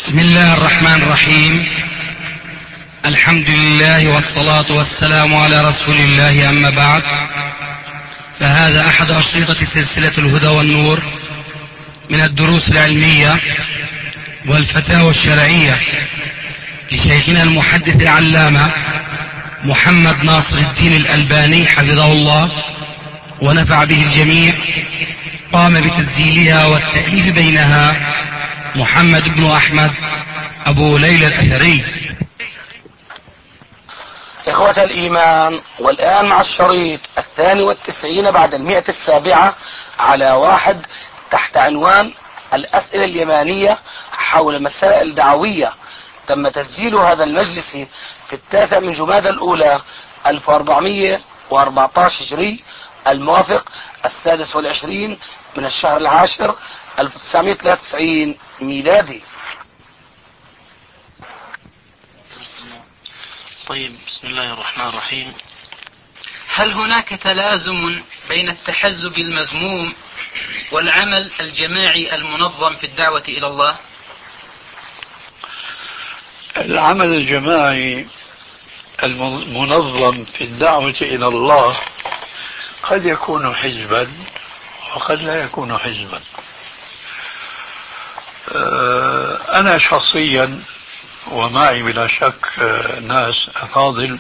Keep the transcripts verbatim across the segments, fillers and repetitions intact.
بسم الله الرحمن الرحيم. الحمد لله والصلاة والسلام على رسول الله، أما بعد، فهذا أحد أشرطة سلسلة الهدى والنور من الدروس العلمية والفتاوى الشرعية لشيخنا المحدث العلامة محمد ناصر الدين الألباني حفظه الله ونفع به الجميع. قام بتسجيلها والتأليف بينها محمد بن أحمد أبو ليلى الأثري. إخوة الإيمان، والآن مع الشريط الثاني والتسعين بعد المئة السابعة على واحد تحت عنوان الأسئلة اليمانية حول مسائل دعوية. تم تسجيل هذا المجلس في التاسع من جمادى الأولى ألف وأربعمئة وأربعة عشر هجري، الموافق السادس والعشرين من الشهر العاشر ألف وتسعمئة وثلاثة وتسعين ميلادي. طيب، بسم الله الرحمن الرحيم. هل هناك تلازم بين التحزب المذموم والعمل الجماعي المنظم في الدعوة إلى الله؟ العمل الجماعي المنظم في الدعوة إلى الله قد يكون حزبا وقد لا يكون حزبا. أنا شخصيا ومعي بلا شك ناس أفاضل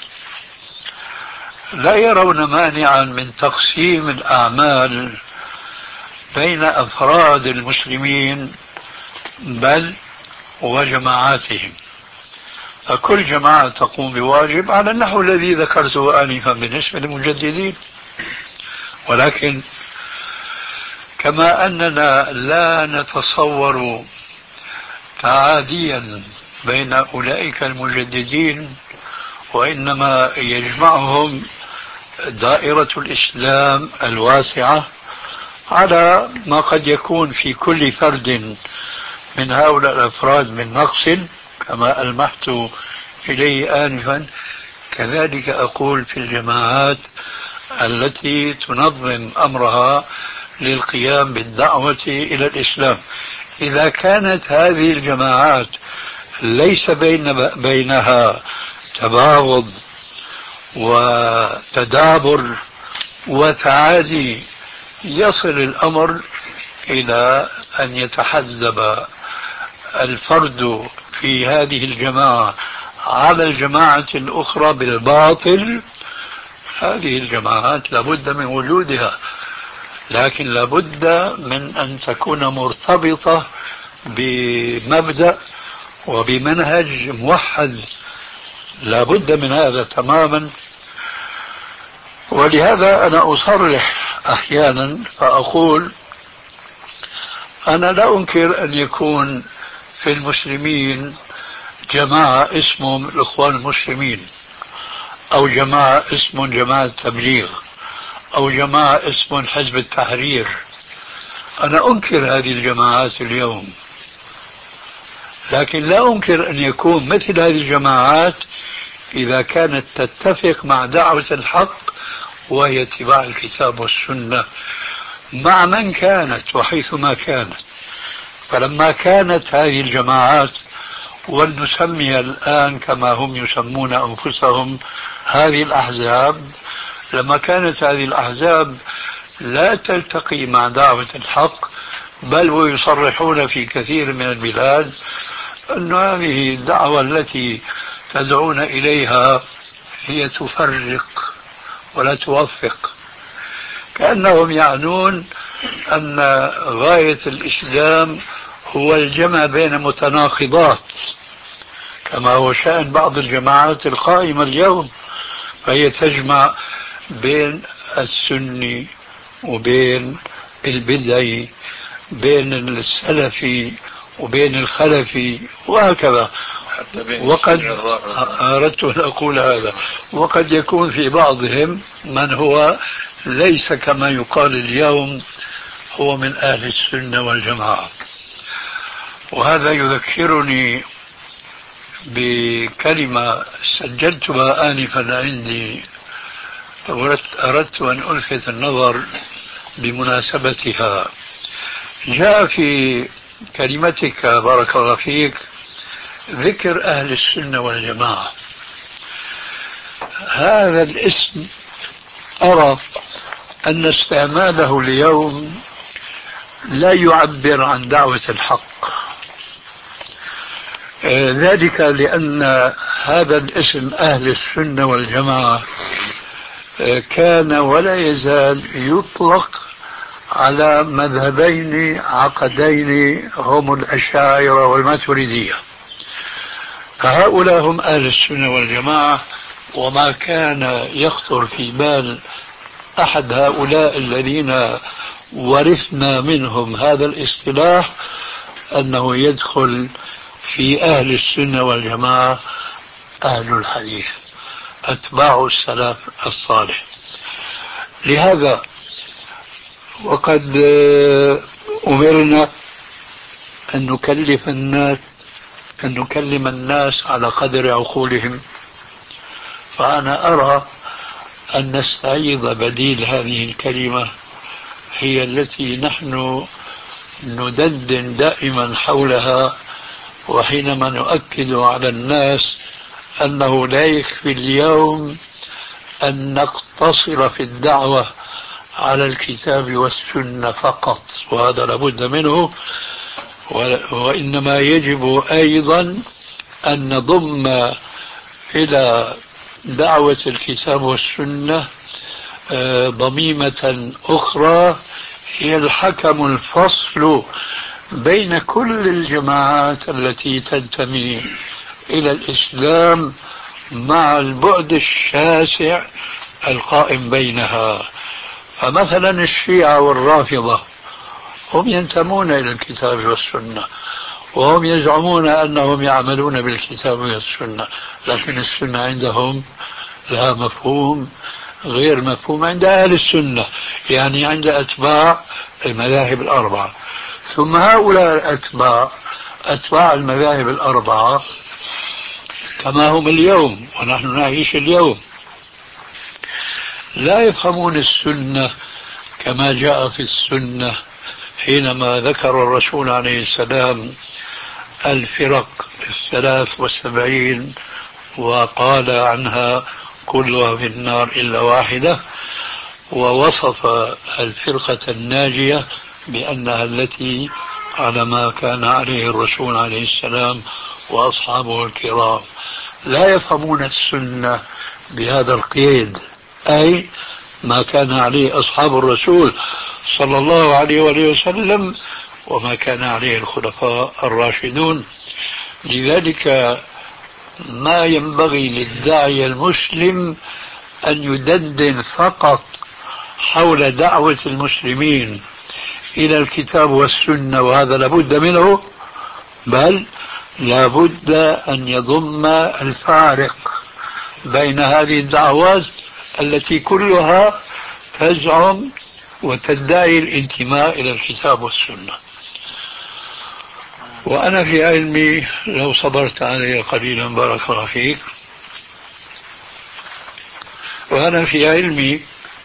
لا يرون مانعا من تقسيم الأعمال بين أفراد المسلمين بل وجماعاتهم، فكل جماعة تقوم بواجب على النحو الذي ذكرته آنفا بالنسبة للمجددين. ولكن كما أننا لا نتصور تعاديا بين أولئك المجددين، وإنما يجمعهم دائرة الإسلام الواسعة على ما قد يكون في كل فرد من هؤلاء الأفراد من نقص كما ألمحت إليه آنفا، كذلك أقول في الجماعات التي تنظم أمرها للقيام بالدعوة إلى الإسلام. إذا كانت هذه الجماعات ليس بين بينها تباغض وتدابر وتعادي، يصل الأمر إلى أن يتحزب الفرد في هذه الجماعة على الجماعة الأخرى بالباطل. هذه الجماعات لابد من وجودها، لكن لابد من أن تكون مرتبطة بمبدأ وبمنهج موحد، لابد من هذا تماما. ولهذا أنا أصرح أحيانا فأقول أنا لا أنكر أن يكون في المسلمين جماعة اسمهم الإخوان المسلمين، أو جماعة اسمهم جماعة التبليغ، أو جماعة اسمهم حزب التحرير. أنا أنكر هذه الجماعات اليوم، لكن لا أنكر أن يكون مثل هذه الجماعات إذا كانت تتفق مع دعوة الحق وهي اتباع الكتاب والسنة مع من كانت وحيثما كانت. فلما كانت هذه الجماعات، ولنسمي الآن كما هم يسمون أنفسهم هذه الأحزاب، لما كانت هذه الأحزاب لا تلتقي مع دعوة الحق بل ويصرحون في كثير من البلاد أن هذه الدعوة التي تدعون إليها هي تفرق ولا توفق، كأنهم يعنون أن غاية الإسلام هو الجمع بين متناقضات، كما هو شأن بعض الجماعات القائمة اليوم، فهي تجمع بين السني وبين البدعي، بين السلفي وبين الخلفي وهكذا. وقد أردت أن أقول هذا، وقد يكون في بعضهم من هو ليس كما يقال اليوم هو من أهل السنة والجماعة. وهذا يذكرني بكلمة سجلتها آنفا عندي، أردت أن ألفت النظر بمناسبتها. جاء في كلمتك بارك الله فيك ذكر أهل السنة والجماعة، هذا الاسم أرى أن استعماله اليوم لا يعبر عن دعوة الحق، ذلك لأن هذا الاسم أهل السنة والجماعة كان ولا يزال يطلق على مذهبين عقدين هم الأشاعرة والماتريدية، فهؤلاء هم أهل السنة والجماعة. وما كان يخطر في بال أحد هؤلاء الذين ورثنا منهم هذا الاصطلاح أنه يدخل في أهل السنة والجماعة أهل الحديث أتباع السلف الصالح. لهذا وقد أمرنا أن نكلف الناس أن نكلم الناس على قدر عقولهم، فأنا أرى أن نستعيض بديل هذه الكلمة هي التي نحن ندندن دائما حولها، وحينما نؤكد على الناس أنه لا يكفي اليوم أن نقتصر في الدعوة على الكتاب والسنة فقط، وهذا لابد منه، وإنما يجب أيضا أن نضم إلى دعوة الكتاب والسنة ضميمة أخرى هي الحكم الفصل بين كل الجماعات التي تنتمي إلى الإسلام مع البعد الشاسع القائم بينها. فمثلا الشيعة والرافضة هم ينتمون إلى الكتاب والسنة، وهم يزعمون أنهم يعملون بالكتاب والسنة، لكن السنة عندهم لها مفهوم غير مفهوم عند أهل السنة، يعني عند أتباع المذاهب الأربعة. ثم هؤلاء الأتباع أتباع المذاهب الأربعة كما هم اليوم ونحن نعيش اليوم لا يفهمون السنة كما جاء في السنة حينما ذكر الرسول عليه السلام الفرق الثلاث والسبعين وقال عنها كلها في النار إلا واحدة، ووصف الفرقة الناجية بأنها التي على ما كان عليه الرسول عليه السلام وأصحابه الكرام. لا يفهمون السنة بهذا القيد، أي ما كان عليه أصحاب الرسول صلى الله عليه وآله وسلم وما كان عليه الخلفاء الراشدون. لذلك ما ينبغي للداعية المسلم أن يدندن فقط حول دعوة المسلمين إلى الكتاب والسنة، وهذا لابد منه، بل لابد أن يضم الفارق بين هذه الدعوات التي كلها تزعم وتدعي الانتماء إلى الكتاب والسنة. وأنا في علمي لو صبرت علي قليلا بارك الله فيك، وأنا في علمي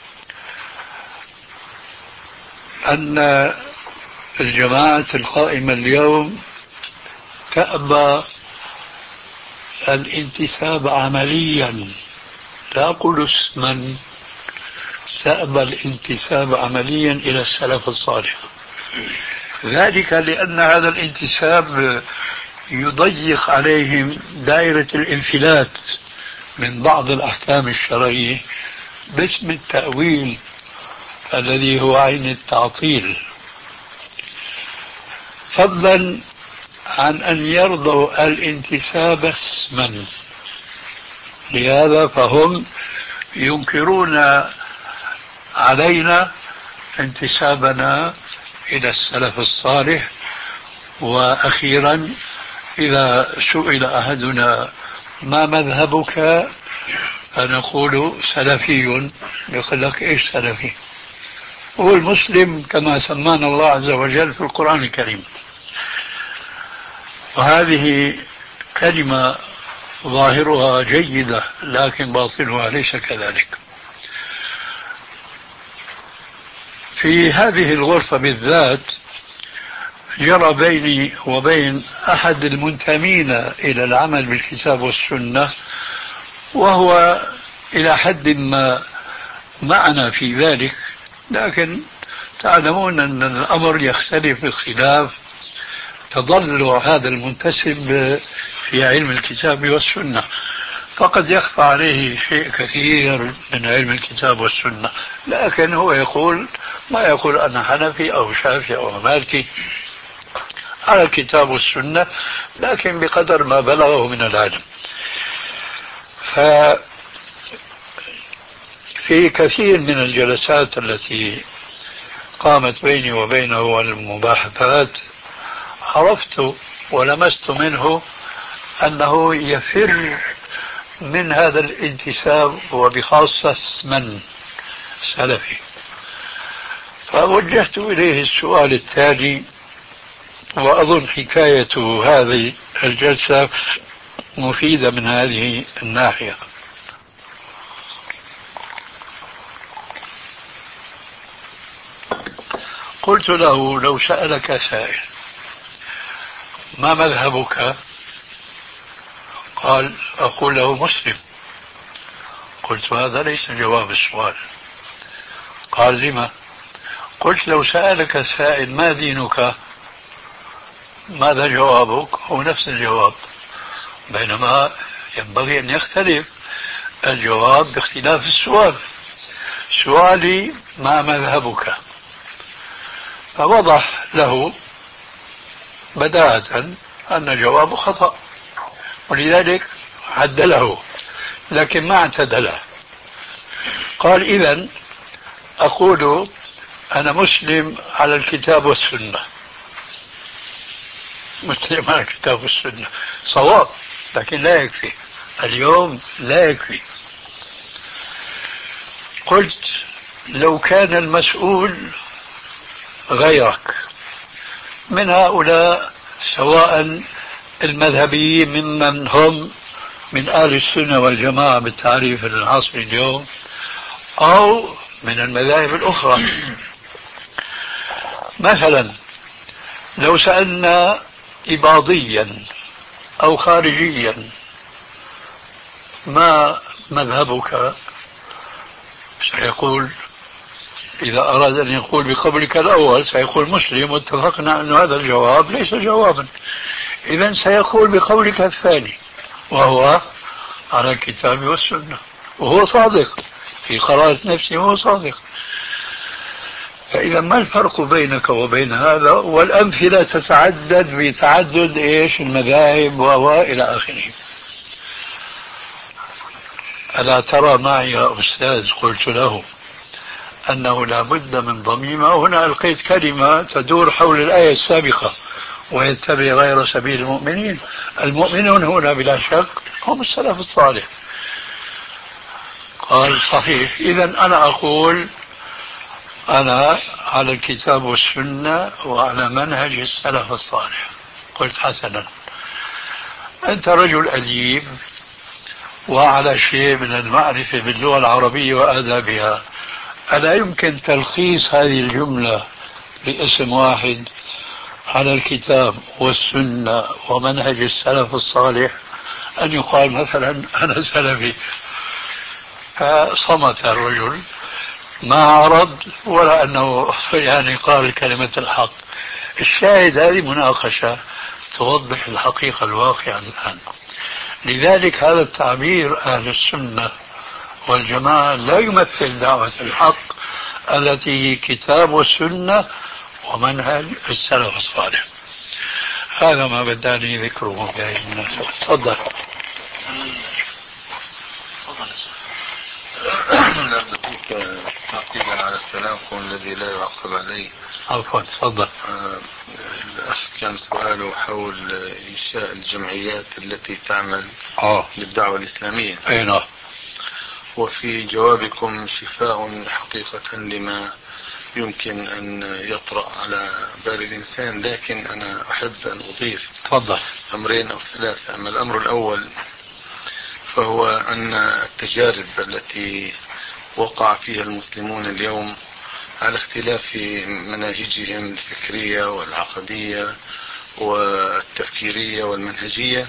أن الجماعة القائمة اليوم تأبى الانتساب عمليا، لا أقول اسما، تأبى الانتساب عمليا إلى السلف الصالح، ذلك لأن هذا الانتساب يضيق عليهم دائرة الانفلات من بعض الأحكام الشرعية باسم التأويل الذي هو عين التعطيل، فضلا عن أن يرضوا الانتساب اسما. لهذا فهم ينكرون علينا انتسابنا إلى السلف الصالح. وأخيرا إذا سئل أحدنا ما مذهبك فنقول سلفي، يقول لك إيش سلفي؟ هو المسلم كما سمانا الله عز وجل في القرآن الكريم. وهذه كلمة ظاهرها جيدة لكن باطنها ليس كذلك. في هذه الغرفة بالذات جرى بيني وبين أحد المنتمين إلى العمل بالكتاب والسنة، وهو إلى حد ما معنا في ذلك، لكن تعلمون أن الأمر يختلف باختلاف تضلع هذا المنتسب في علم الكتاب والسنة، فقد يخفى عليه شيء كثير من علم الكتاب والسنة، لكن هو يقول ما يقول أنا حنفي أو شافعي أو مالكي على الكتاب والسنة، لكن بقدر ما بلغه من العلم. ففي كثير من الجلسات التي قامت بيني وبينه والمباحثات عرفت ولمست منه أنه يفر من هذا الانتساب، وبخاصة من سلفي. فوجهت إليه السؤال التالي، وأظن حكاية هذه الجلسة مفيدة من هذه الناحية. قلت له لو سألك سائل ما مذهبك؟ قال أقول له مسلم. قلت هذا ليس جواب السؤال. قال لما؟ قلت لو سألك سائل ما دينك ماذا جوابك؟ هو نفس الجواب، بينما ينبغي أن يختلف الجواب باختلاف السؤال. سؤالي ما مذهبك؟ فوضح له بداهة أن جوابه خطأ، ولذلك عدله، لكن ما اعتدله. قال إذن أقول أنا مسلم على الكتاب والسنة. مسلم على الكتاب والسنة صواب، لكن لا يكفي اليوم، لا يكفي. قلت لو كان المسؤول غيرك من هؤلاء، سواء المذهبيين ممن هم من أهل السنة والجماعة بالتعريف العصري اليوم، أو من المذاهب الأخرى، مثلا لو سألنا إباضيا أو خارجيا ما مذهبك، سيقول إذا أراد أن يقول بقولك الأول سيقول مسلم، واتفقنا أن هذا الجواب ليس جوابا، إذن سيقول بقولك الثاني وهو على الكتاب والسنة، وهو صادق في قراءة نفسه، وهو صادق. فإذا ما الفرق بينك وبين هذا؟ والأمثلة تتعدد بتعدد إيش المذاهب وإلى آخره. ألا ترى معي يا أستاذ، قلت له، أنه لا بد من ضميمة. هنا ألقيت كلمة تدور حول الآية السابقة، ويتبع غير سبيل المؤمنين. المؤمنون هنا بلا شك هم السلف الصالح. قال صحيح، إذن أنا أقول أنا على الكتاب والسنة وعلى منهج السلف الصالح. قلت حسنا، أنت رجل أديب وعلى شيء من المعرفة باللغة العربية وآدابها، ألا يمكن تلخيص هذه الجملة باسم واحد على الكتاب والسنة ومنهج السلف الصالح؟ أن يقال مثلا أنا سلفي. فصمت الرجل، ما عرض ولا أنه يعني قال كلمة الحق. الشاهد هذه مناقشة توضح الحقيقة الواقعة الآن. لذلك هذا التعبير أهل السنة والجماعة لا يمثل دعوة الحق التي هي كتاب والسنة ومنهج السلف الصالح. هذا ما بداني ذكره في هذه المناسبة. تفضل. لا بديك تعقيبا على التناقض الذي لا يعقب عليه. عفوا، تفضل. آه الأخ كان سؤاله حول إنشاء الجمعيات التي تعمل آه. للدعوة الإسلامية. أي نعم. وفي جوابكم شفاء حقيقة لما يمكن أن يطرأ على بال الإنسان، لكن أنا أحب أن أضيف تفضل. أمرين أو ثلاثة. أما الأمر الأول فهو أن التجارب التي وقع فيها المسلمون اليوم على اختلاف مناهجهم الفكرية والعقدية والتفكيرية والمنهجية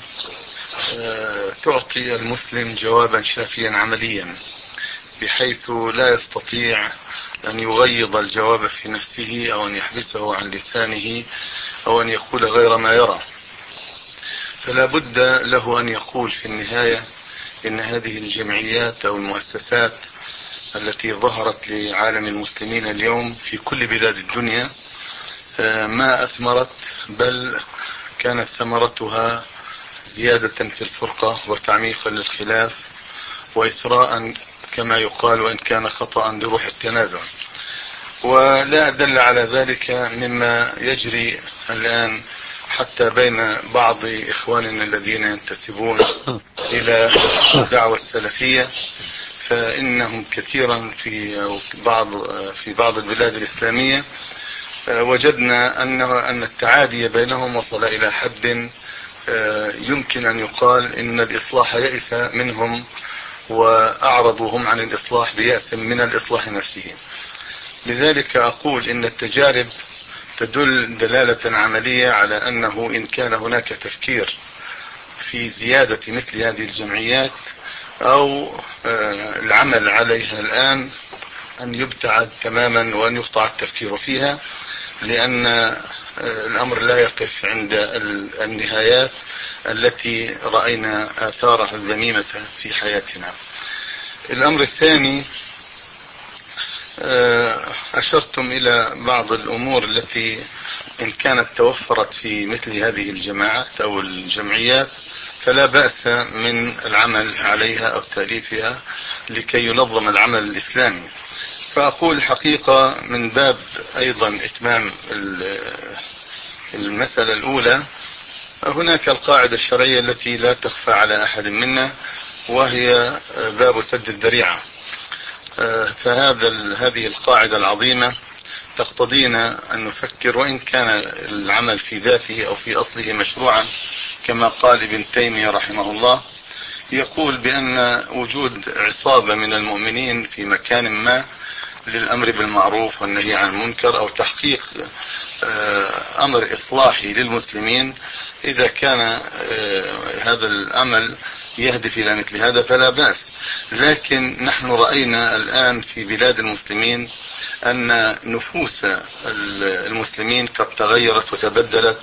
تعطي المسلم جوابا شافيا عمليا، بحيث لا يستطيع أن يغيض الجواب في نفسه أو أن يحبسه عن لسانه أو أن يقول غير ما يرى. فلا بد له أن يقول في النهاية إن هذه الجمعيات أو المؤسسات التي ظهرت لعالم المسلمين اليوم في كل بلاد الدنيا ما أثمرت، بل كانت ثمرتها زيادة في الفرقة وتعميقا للخلاف وإثراء كما يقال، وإن كان خطأ، لروح التنازع. ولا أدل على ذلك مما يجري الآن حتى بين بعض إخواننا الذين ينتسبون إلى الدعوة السلفية، فإنهم كثيرا في بعض في بعض البلاد الإسلامية وجدنا أن التعادي بينهم وصل إلى حد يمكن أن يقال إن الإصلاح يئس منهم وأعرضوهم عن الإصلاح بيأس من الإصلاح نفسه. لذلك أقول إن التجارب تدل دلالة عملية على أنه إن كان هناك تفكير في زيادة مثل هذه الجمعيات أو العمل عليها الآن، أن يبتعد تماما وأن يقطع التفكير فيها، لأن الأمر لا يقف عند النهايات التي رأينا آثارها الذميمة في حياتنا. الأمر الثاني، أشرتم إلى بعض الأمور التي إن كانت توفرت في مثل هذه الجماعات أو الجمعيات فلا بأس من العمل عليها أو تأليفها لكي ينظم العمل الإسلامي. فأقول حقيقة من باب أيضا إتمام المسألة الأولى، هناك القاعدة الشرعية التي لا تخفى على أحد منا، وهي باب سد الذريعة. فهذا هذه القاعدة العظيمة تقتضينا أن نفكر، وإن كان العمل في ذاته أو في أصله مشروعا، كما قال ابن تيمية رحمه الله، يقول بأن وجود عصابة من المؤمنين في مكان ما للأمر بالمعروف والنهي عن المنكر أو تحقيق أمر إصلاحي للمسلمين، إذا كان هذا العمل يهدف إلى مثل هذا فلا بأس. لكن نحن رأينا الآن في بلاد المسلمين أن نفوس المسلمين قد تغيرت وتبدلت،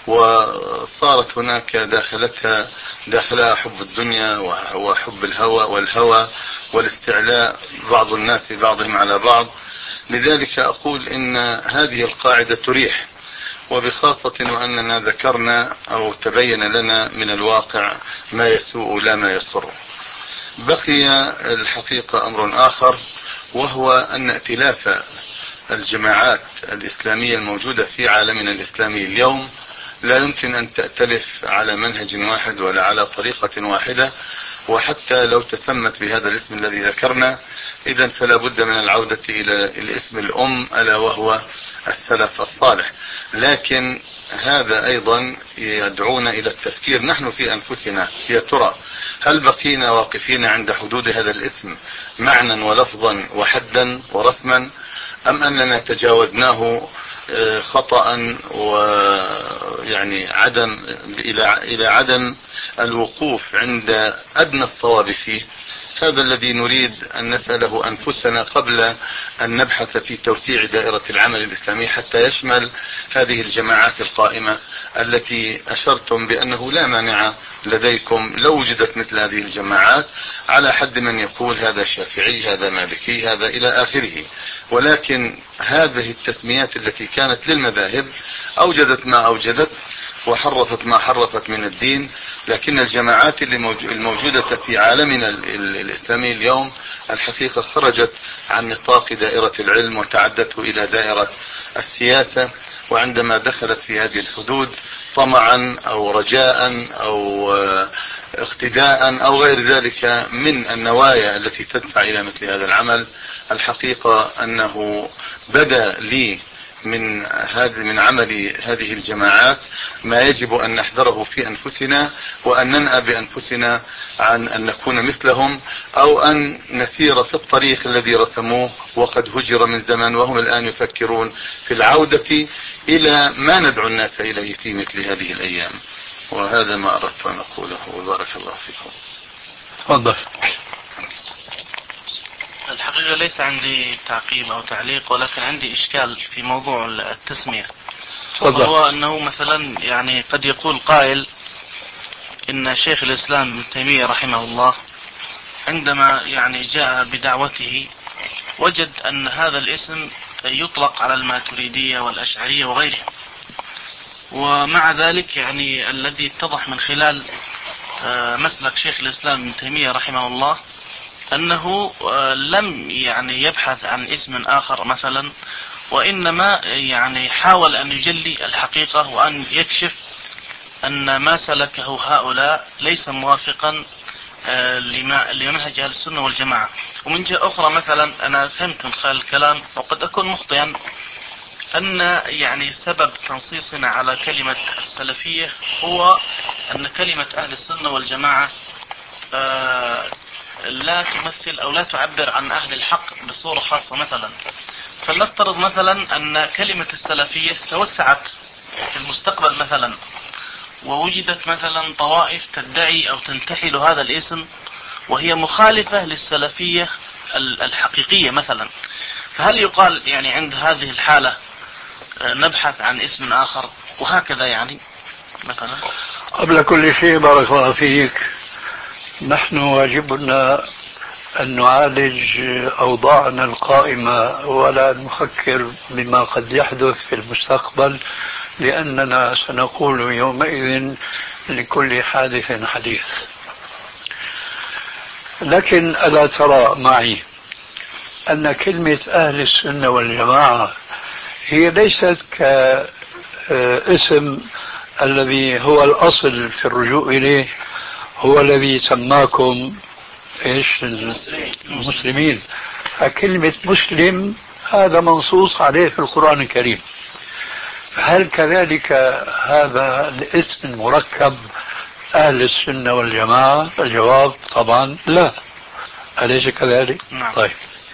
وصارت هناك داخلتها داخلها حب الدنيا وحب الهوى والهوى والاستعلاء بعض الناس بعضهم على بعض. لذلك أقول إن هذه القاعدة تريح، وبخاصة وأننا ذكرنا أو تبين لنا من الواقع ما يسوء لا ما يسر. بقي الحقيقة أمر آخر، وهو أن ائتلاف الجماعات الإسلامية الموجودة في عالمنا الإسلامي اليوم لا يمكن أن تأتلف على منهج واحد ولا على طريقة واحدة، وحتى لو تسمت بهذا الاسم الذي ذكرنا إذن فلا بد من العودة إلى الاسم الأم، ألا وهو السلف الصالح. لكن هذا أيضا يدعونا إلى التفكير نحن في أنفسنا، يا ترى هل بقينا واقفين عند حدود هذا الاسم معنى ولفظا وحدا ورسما، أم أننا تجاوزناه خطأ ويعني عدم إلى إلى عدم الوقوف عند أدنى الصواب فيه؟ هذا الذي نريد أن نسأله أنفسنا قبل أن نبحث في توسيع دائرة العمل الإسلامي حتى يشمل هذه الجماعات القائمة التي أشرتم بأنه لا مانع لديكم لو وجدت مثل هذه الجماعات، على حد من يقول هذا شافعي هذا مالكي هذا إلى آخره. ولكن هذه التسميات التي كانت للمذاهب أوجدت ما أوجدت وحرفت ما حرفت من الدين، لكن الجماعات الموجودة في عالمنا الإسلامي اليوم الحقيقة خرجت عن نطاق دائرة العلم وتعدته إلى دائرة السياسة، وعندما دخلت في هذه الحدود طمعا أو رجاء أو اقتداء أو غير ذلك من النوايا التي تدفع إلى مثل هذا العمل، الحقيقة أنه بدأ لي من هذه من عمل هذه الجماعات ما يجب أن نحذره في أنفسنا، وأن ننأى بأنفسنا عن أن نكون مثلهم، أو أن نسير في الطريق الذي رسموه وقد هجر من زمن، وهم الآن يفكرون في العودة إلى ما ندعو الناس إليه في مثل هذه الأيام. وهذا ما أردت أن أقوله، وبارك الله فيكم. تفضل. الحقيقة ليس عندي تعقيب أو تعليق، ولكن عندي إشكال في موضوع التسمية. وهو أنه مثلا يعني قد يقول قائل إن شيخ الإسلام ابن تيمية رحمه الله عندما يعني جاء بدعوته وجد أن هذا الاسم يطلق على الماتريدية والأشعرية وغيرهم، ومع ذلك يعني الذي اتضح من خلال مسلك شيخ الإسلام ابن تيمية رحمه الله أنه لم يعني يبحث عن اسم آخر مثلا، وإنما يعني حاول أن يجلي الحقيقة وأن يكشف أن ما سلكه هؤلاء ليس موافقا لمنهج أهل السنة والجماعة. ومن جهة أخرى مثلا أنا فهمت من خلال الكلام وقد أكون مخطئا أن يعني سبب تنصيصنا على كلمة السلفية هو أن كلمة أهل السنة والجماعة لا تمثل أو لا تعبر عن أهل الحق بصورة خاصة. مثلا فلنفترض مثلا أن كلمة السلفية توسعت في المستقبل مثلا، ووجدت مثلا طوائف تدعي أو تنتحل هذا الاسم وهي مخالفة للسلفية الحقيقية مثلا، فهل يقال يعني عند هذه الحالة نبحث عن اسم آخر وهكذا يعني مثلا؟ قبل كل شيء بارك الله فيك، نحن واجبنا أن نعالج أوضاعنا القائمة ولا نفكر بما قد يحدث في المستقبل، لأننا سنقول يومئذ لكل حادث حديث. لكن ألا ترى معي أن كلمة أهل السنة والجماعة هي ليست كاسم الذي هو الأصل في الرجوع إليه، هو الذي سماكم إيش المسلمين. كلمة مسلم هذا منصوص عليه في القرآن الكريم، فهل كذلك هذا الاسم المركب أهل السنة والجماعة؟ الجواب طبعا لا، أليس كذلك؟ نعم. طيب،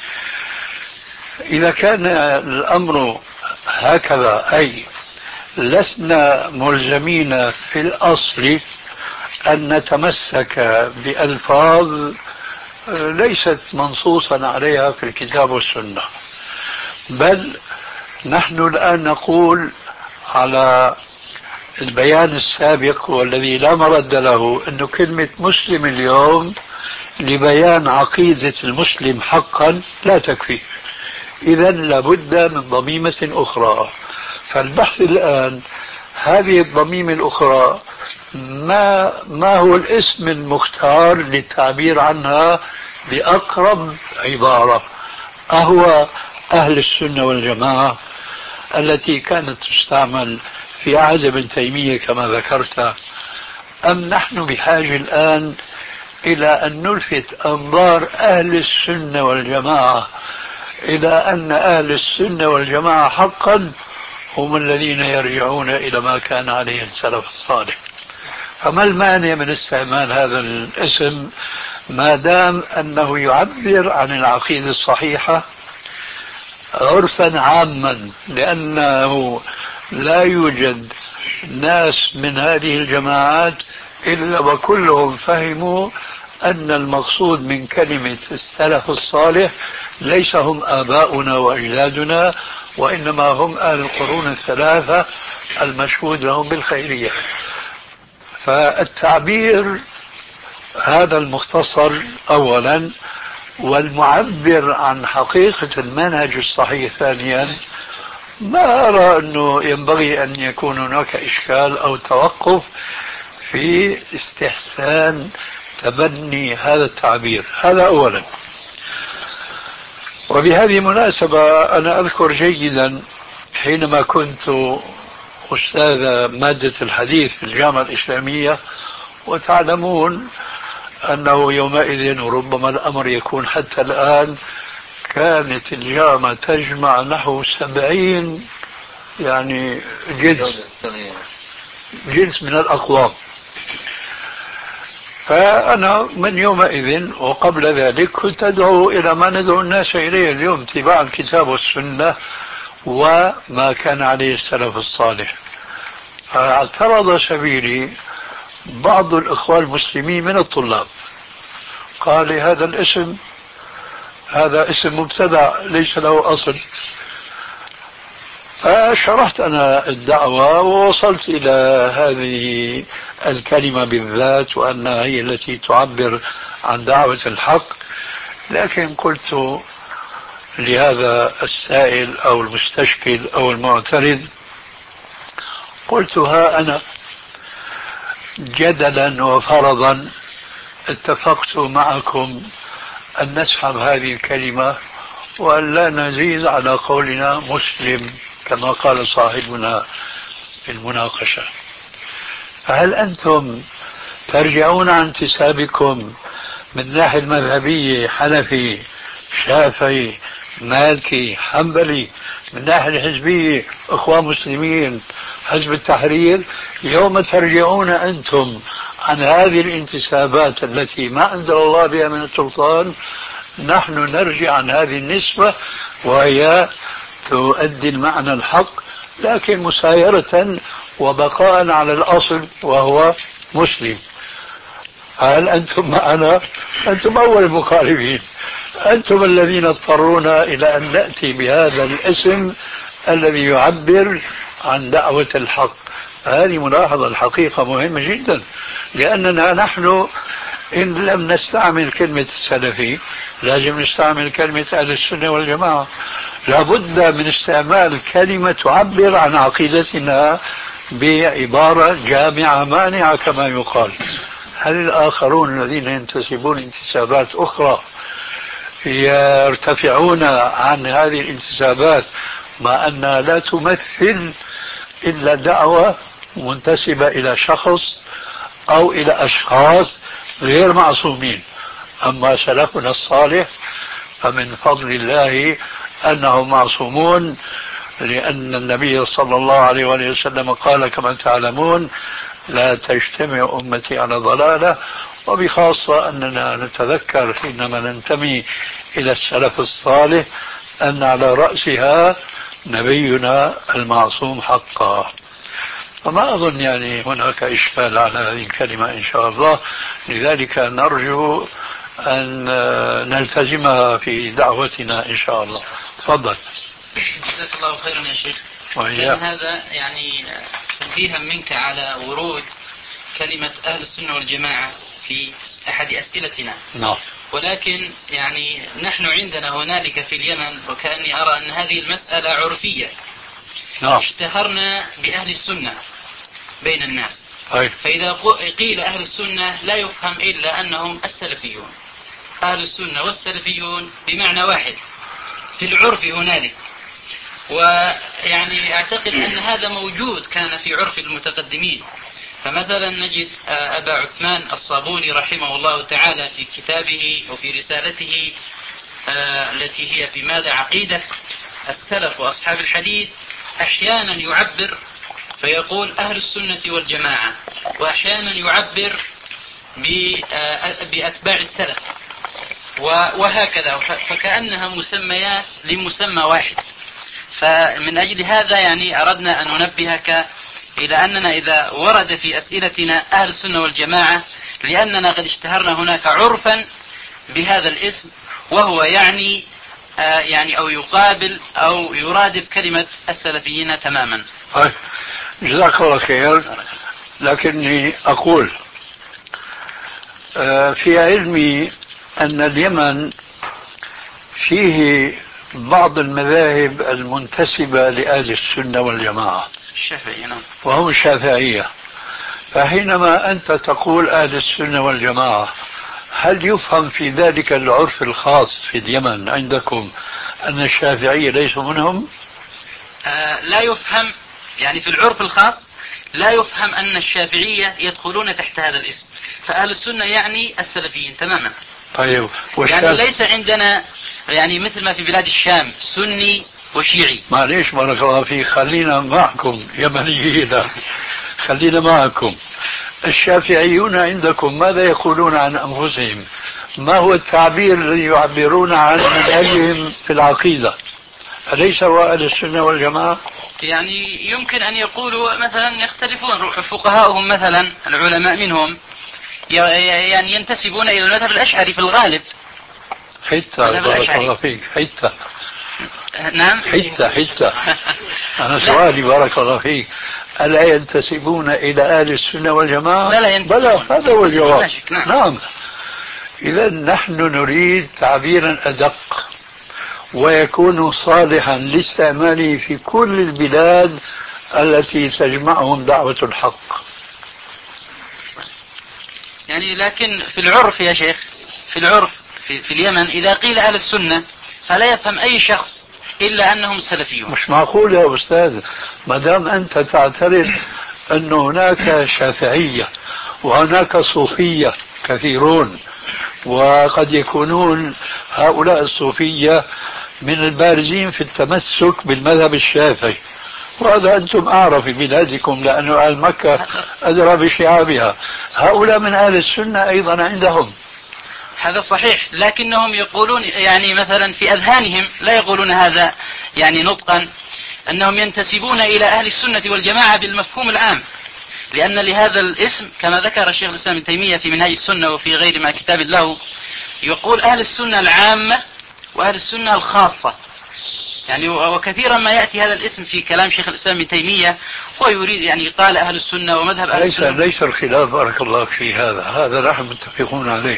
إذا كان الأمر هكذا، أي لسنا ملزمين في الأصل أن نتمسك بألفاظ ليست منصوصا عليها في الكتاب والسنة، بل نحن الآن نقول على البيان السابق والذي لا مرد له أن كلمة مسلم اليوم لبيان عقيدة المسلم حقا لا تكفي، إذا لابد من ضميمة أخرى. فالبحث الآن هذه الضميمة الأخرى ما ما هو الاسم المختار للتعبير عنها بأقرب عبارة؟ أهو أهل السنة والجماعة التي كانت تستعمل في عهد ابن تيمية كما ذكرت، أم نحن بحاجة الآن إلى أن نلفت أنظار أهل السنة والجماعة إلى أن أهل السنة والجماعة حقا هم الذين يرجعون إلى ما كان عليه السلف الصالح؟ فما المانع من استعمال هذا الاسم ما دام أنه يعبر عن العقيدة الصحيحة عرفا عاما، لأنه لا يوجد ناس من هذه الجماعات إلا وكلهم فهموا أن المقصود من كلمة السلف الصالح ليس هم آباؤنا وأجدادنا، وإنما هم أهل القرون الثلاثة المشهود لهم بالخيرية. فالتعبير هذا المختصر أولا، والمعبر عن حقيقة المنهج الصحيح ثانيا، ما أرى أنه ينبغي أن يكون هناك إشكال أو توقف في استحسان تبني هذا التعبير. هذا أولا. وبهذه المناسبة أنا أذكر جيدا حينما كنت أستاذ مادة الحديث في الجامعة الإسلامية، وتعلمون أنه يومئذ وربما الأمر يكون حتى الآن كانت الجامعة تجمع نحو سبعين يعني جنس جنس من الأقوام. فأنا من يومئذ وقبل ذلك كنت أدعو إلى ما ندعو الناس إليه اليوم، اتباع الكتاب والسنة وما كان عليه السلف الصالح. فاعترض سبيلي بعض الإخوة المسلمين من الطلاب، قال لي هذا الاسم هذا اسم مبتدع ليس له أصل. فشرحت أنا الدعوة ووصلت إلى هذه الكلمة بالذات وأنها هي التي تعبر عن دعوة الحق. لكن قلت لهذا السائل أو المستشكل أو المعترض، قلت ها أنا جدلا وفرضا اتفقت معكم أن نسحب هذه الكلمة وأن لا نزيد على قولنا مسلم كما قال صاحبنا في المناقشة، فهل أنتم ترجعون عن انتسابكم من الناحية المذهبية حنفي شافعي مالكي حنبلي، من الناحية الحزبية أخوان مسلمين حزب التحرير، يوم ترجعون أنتم عن هذه الانتسابات التي ما أنزل الله بها من السلطان، نحن نرجع عن هذه النسبة وهي تؤدي المعنى الحق لكن مسايرة وبقاء على الأصل وهو مسلم. هل أنتم معنا؟ أنتم أول المخالفين، أنتم الذين اضطرونا إلى أن نأتي بهذا الاسم الذي يعبر عن دعوة الحق. هذه ملاحظة الحقيقة مهمة جدا، لأننا نحن إن لم نستعمل كلمة السلفي لازم نستعمل كلمة أهل السنة والجماعة. لابد من استعمال كلمة تعبر عن عقيدتنا بعبارة جامعة مانعة كما يقال. هل الآخرون الذين ينتسبون انتسابات أخرى يرتفعون عن هذه الانتسابات مع أنها لا تمثل إلا دعوة منتسبة إلى شخص أو إلى أشخاص غير معصومين؟ أما سلفنا الصالح فمن فضل الله أنهم معصومون، لأن النبي صلى الله عليه وآله وسلم قال كما تعلمون لا تجتمع أمتي على ضلالة، وبخاصة أننا نتذكر حينما ننتمي إلى السلف الصالح أن على رأسها نبينا المعصوم حقا. فما أظن يعني هناك إشكال على هذه الكلمة إن شاء الله، لذلك نرجو أن نلتزمها في دعوتنا إن شاء الله. تفضل. جزاك الله خيرا يا شيخ. وهي. كان هذا يعني تنبيها منك على ورود كلمة أهل السنة والجماعة في أحد أسئلتنا. نعم. ولكن يعني نحن عندنا هنالك في اليمن، وكأني أرى أن هذه المسألة عرفية. نعم. اشتهرنا بأهل السنة بين الناس. أي. فإذا قيل أهل السنة لا يفهم إلا أنهم السلفيون. أهل السنة والسلفيون بمعنى واحد في العرف هنالك، ويعني أعتقد أن هذا موجود كان في عرف المتقدمين. فمثلا نجد أبا عثمان الصابوني رحمه الله تعالى في كتابه وفي رسالته التي هي في ماذا عقيدة السلف وأصحاب الحديث أحيانا يعبر فيقول أهل السنة والجماعة، وأحيانا يعبر بأتباع السلف، وهكذا، فكأنها مسميات لمسمى واحد. فمن أجل هذا يعني أردنا أن ننبهك إلى أننا إذا ورد في أسئلتنا أهل السنة والجماعة لأننا قد اشتهرنا هناك عرفا بهذا الاسم، وهو يعني آه يعني أو يقابل أو يرادف كلمة السلفيين تماما. طيب جزاك الله خير. لكني أقول آه في علمي أن اليمن فيه بعض المذاهب المنتسبة لأهل السنة والجماعة، الشافعية نعم، وهم الشافعية. فحينما أنت تقول أهل السنة والجماعة، هل يفهم في ذلك العرف الخاص في اليمن عندكم أن الشافعية ليسوا منهم؟ آه لا يفهم، يعني في العرف الخاص لا يفهم أن الشافعية يدخلون تحت هذا الاسم. فأهل السنة يعني السلفيين تماما. طيب يعني ليس عندنا يعني مثل ما في بلاد الشام سني وشيعي. معليش بارك الله فيك، خلينا معكم يمنيين، خلينا معكم. الشافعيون عندكم ماذا يقولون عن أنفسهم؟ ما هو التعبير الذي يعبرون عن منهجهم في العقيدة؟ أليس هو أهل السنة والجماعة؟ يعني يمكن أن يقولوا مثلا يختلفون فقهاؤهم مثلا العلماء منهم يعني ينتسبون إلى المذهب الأشعري في الغالب. حتى بارك الله فيك، حتى نعم حتى حتى أنا سؤالي بارك الله فيك، ألا ينتسبون إلى أهل السنة والجماعة؟ لا لا ينتسبون. بلى، هذا هو الجواب. نعم, نعم. إذا نحن نريد تعبيرا أدق ويكون صالحا لاستعماله في كل البلاد التي تجمعهم دعوة الحق. يعني لكن في العرف يا شيخ، في العرف في, في اليمن إذا قيل أهل السنة فلا يفهم أي شخص إلا أنهم سلفيون. مش معقول يا أستاذ، ما دام أنت تعترف أن هناك شافعية وهناك صوفية كثيرون، وقد يكونون هؤلاء الصوفية من البارزين في التمسك بالمذهب الشافعي، وهذا أنتم أعرف في بلادكم لأنه أهل مكة أدرى بشعابها، هؤلاء من أهل السنة أيضا عندهم. هذا صحيح، لكنهم يقولون يعني مثلا في أذهانهم لا يقولون هذا يعني نطقا، أنهم ينتسبون إلى أهل السنة والجماعة بالمفهوم العام، لأن لهذا الاسم كما ذكر الشيخ الإسلام ابن تيمية في منهاج السنة وفي غير ما كتاب له، يقول أهل السنة العامة وأهل السنة الخاصة. يعني وكثيرا ما يأتي هذا الاسم في كلام شيخ الإسلام ابن تيمية ويريد يعني قال أهل السنة ومذهب أهل ليس السنة. ليس الخلاف بارك الله في هذا، هذا نحن متفقون عليه.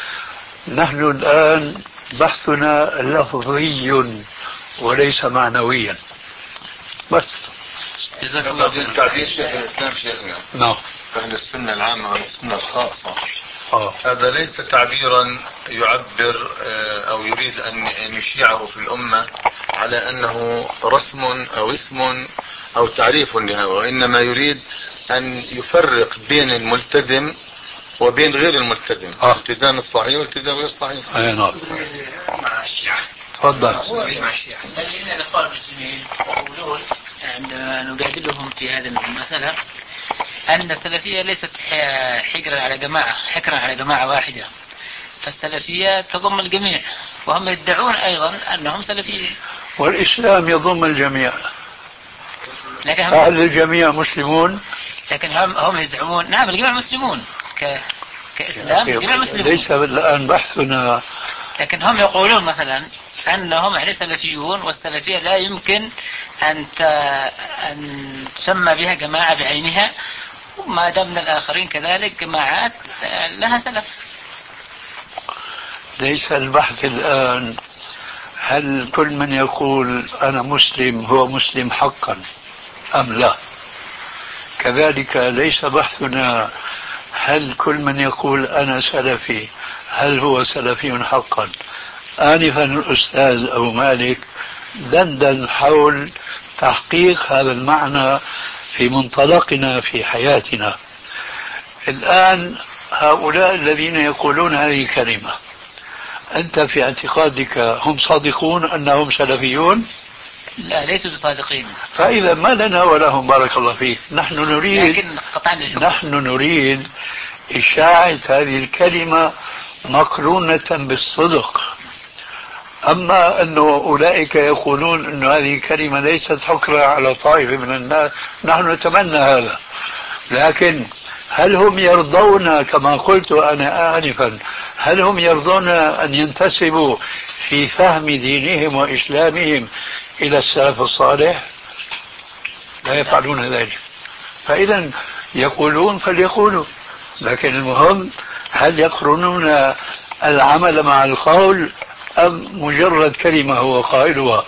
نحن الآن بحثنا لفظي وليس معنويا بس. جزاك الله خير. تعبير شيخ الإسلام شيخنا نعم أهل السنة العامة والسنة الخاصة، آه. هذا ليس تعبيرا يعبر أو يريد أن يشيعه في الأمة على أنه رسم أو اسم أو تعريف لها، وإنما يريد أن يفرق بين الملتزم وبين غير الملتزم، آه. التزام الصحيح والتزام غير صحيح. أي نعم. مع الشيعة. تفضل. مع الشيعة. الذين الإخوان المسلمين يقولون عندما نجادلهم في هذه المسألة أن السلفية ليست حكرا على جماعة حكرا على جماعة واحدة، فالسلفية تضم الجميع، وهم يدعون أيضا أنهم سلفيين. والإسلام يضم الجميع، لكن هم أهل الجميع مسلمون، لكن هم هم يزعمون نعم الجميع مسلمون ك كإسلام الجميع مسلمون. ليس الآن بحثنا، لكن هم يقولون مثلا أنهم يعني سلفيون، والسلفية لا يمكن أن أن تسمى بها جماعة بعينها، وما دامنا الآخرين كذلك جماعات لها سلف. ليس البحث الآن هل كل من يقول أنا مسلم هو مسلم حقا أم لا، كذلك ليس بحثنا هل كل من يقول أنا سلفي هل هو سلفي حقا. آنفا الأستاذ أبو مالك دندن حول تحقيق هذا المعنى في منطلقنا في حياتنا. الآن هؤلاء الذين يقولون هذه الكلمة، أنت في اعتقادك هم صادقون أنهم سلفيون؟ لا ليسوا بصادقين. فإذا ما لنا ولهم بارك الله فيك. نحن نريد لكن قطعنا الحكم. نحن نريد إشاعة هذه الكلمة مقرونة بالصدق. أما أن أولئك يقولون أن هذه الكلمة ليست حكرا على طائفة من الناس، نحن نتمنى هذا، لكن هل هم يرضون كما قلت أنا آنفا، هل هم يرضون أن ينتسبوا في فهم دينهم وإسلامهم إلى السلف الصالح؟ لا يفعلون ذلك. فإذا يقولون فليقولوا، لكن المهم هل يقرنون العمل مع القول أم مجرد كلمة هو قائلها؟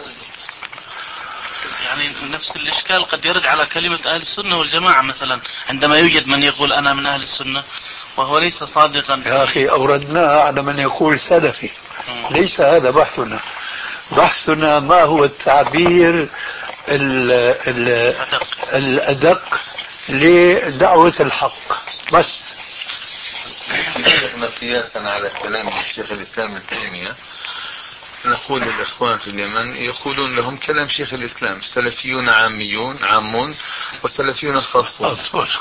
يعني نفس الإشكال قد يرد على كلمة أهل السنة والجماعة مثلا، عندما يوجد من يقول أنا من أهل السنة وهو ليس صادقا. يا أخي أوردناها على من يقول سلفي، ليس هذا بحثنا. بحثنا ما هو التعبير ال ال الأدق لدعوة الحق بس. قياسا على كلام الشيخ الإسلام ابن تيمية، نقول للإخوان في اليمن يقولون لهم كلام شيخ الإسلام: سلفيون عاميون عامون وسلفيون خاصون.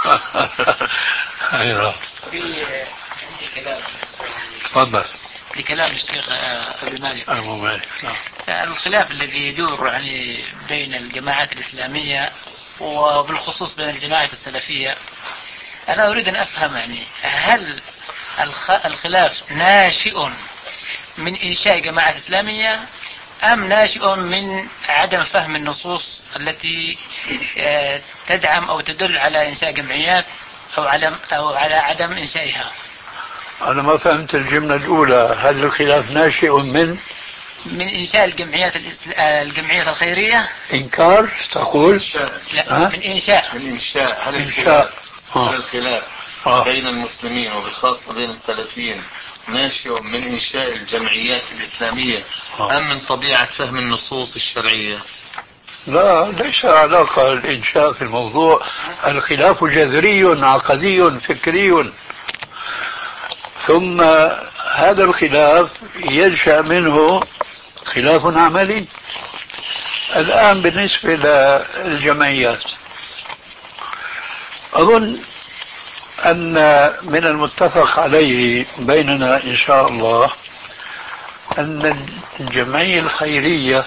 أيوة. في عندي كلام تفضل. لكلام الشيخ أبي مالك. أبو مالك. الخلاف الذي يدور يعني بين الجماعات الإسلامية وبالخصوص بين الجماعة السلفية، أنا أريد أن أفهم يعني هل الخلاف ناشئ من إنشاء جماعة إسلامية أم ناشئ من عدم فهم النصوص التي تدعم أو تدل على إنشاء جمعيات أو على أو على عدم إنشائها؟ أنا ما فهمت الجملة الأولى. هل الخلاف ناشئ من من إنشاء الجمعيات الإسل... الجمعيات الخيرية؟ إنكار تقول؟ لا، من إنشاء. من إنشاء. هل إنشاء هل الخلاف آه. بين المسلمين وبالخاصة بين السلفيين ناشئ من إنشاء الجمعيات الإسلامية آه. أم من طبيعة فهم النصوص الشرعية؟ لا، ليس علاقة الإنشاء في الموضوع. الخلاف جذري عقدي فكري، ثم هذا الخلاف ينشأ منه خلاف عملي. الآن بالنسبة للجمعيات، أظن أن من المتفق عليه بيننا إن شاء الله أن الجمعية الخيرية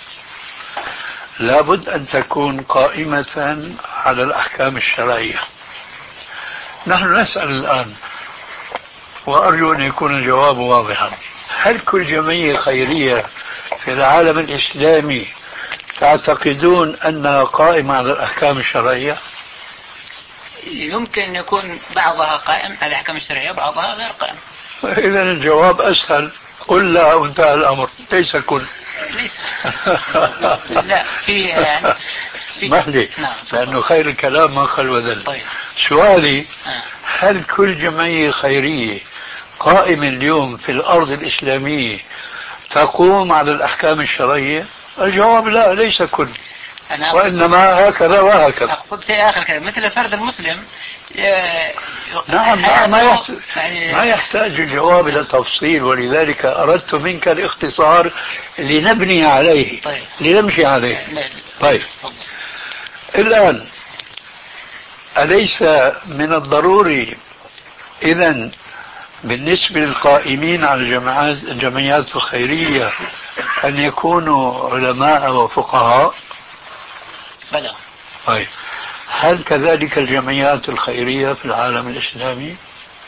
لابد أن تكون قائمة على الأحكام الشرعية. نحن نسأل الآن، وأرجو أن يكون الجواب واضحا: هل كل جمعية خيرية في العالم الإسلامي تعتقدون أنها قائمة على الأحكام الشرعية؟ يمكن أن يكون بعضها قائم على الأحكام الشرعية وبعضها غير قائم. إذا الجواب أسهل: قل لا وانتهى الأمر. ليس كل ليس لا في يعني في محلي. نعم. لأنه خير الكلام ما خلو ذل. طيب. سؤالي: آه. هل كل جمعية خيرية قائمة اليوم في الأرض الإسلامية تقوم على الأحكام الشرعية؟ الجواب لا، ليس كل، وإنما هكذا وهكذا. أقصد شيء آخر كذا، مثل الفرد المسلم. نعم، ما يحتاج, ما يحتاج الجواب إلى تفصيل، ولذلك أردت منك الاختصار لنبني عليه. طيب. لنمشي عليه. طيب، الآن أليس من الضروري إذن بالنسبة للقائمين على الجمعيات الجمعيات الخيرية أن يكونوا علماء وفقهاء؟ بلى. طيب، هل كذلك الجمعيات الخيرية في العالم الإسلامي؟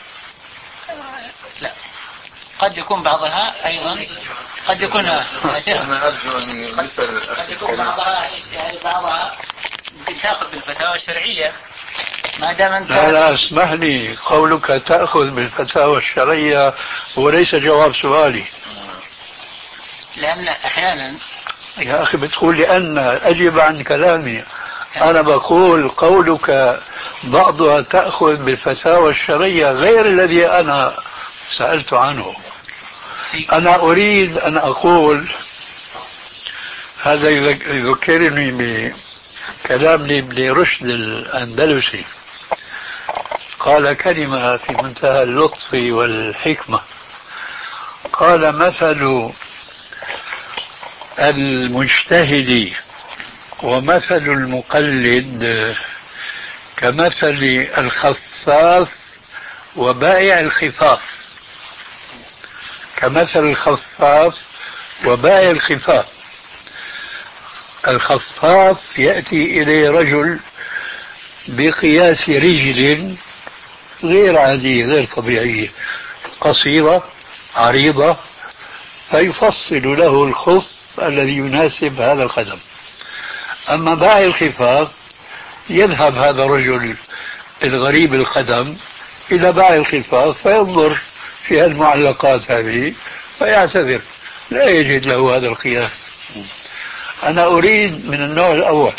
لا، قد يكون بعضها أيضا، قد يكون أنا أرجو أن يسأل قد يكون بعضها يعني بعضها تأخذ بالفتاوى الشرعية ما دام أنت. لا لا، اسمح لي، قولك تأخذ بالفتاوى الشرعية وليس جواب سؤالي. لأن أحيانا يا أخي بتقول لأن أجب عن كلامي. أنا بقول قولك بعضها تأخذ بالفتاوى الشرعية غير الذي أنا سألت عنه. أنا أريد أن أقول، هذا يذكرني بكلام ابن رشد الأندلسي، قال كلمة في منتهى اللطف والحكمة. قال: مثل المجتهد ومثل المقلد كمثل الخفاف وبائع الخفاف. كمثل الخفاف وبائع الخفاف. الخفاف يأتي إليه رجل بقياس رجل غير عادية غير طبيعية، قصيرة عريضة، فيفصل له الخف الذي يناسب هذا القدم. أما باقي الخفاف يذهب هذا الرجل الغريب القدم إلى باقي الخفاف فينظر في المعلقات هذه فيعتذر، لا يجد له هذا القياس. أنا أريد من النوع الأول،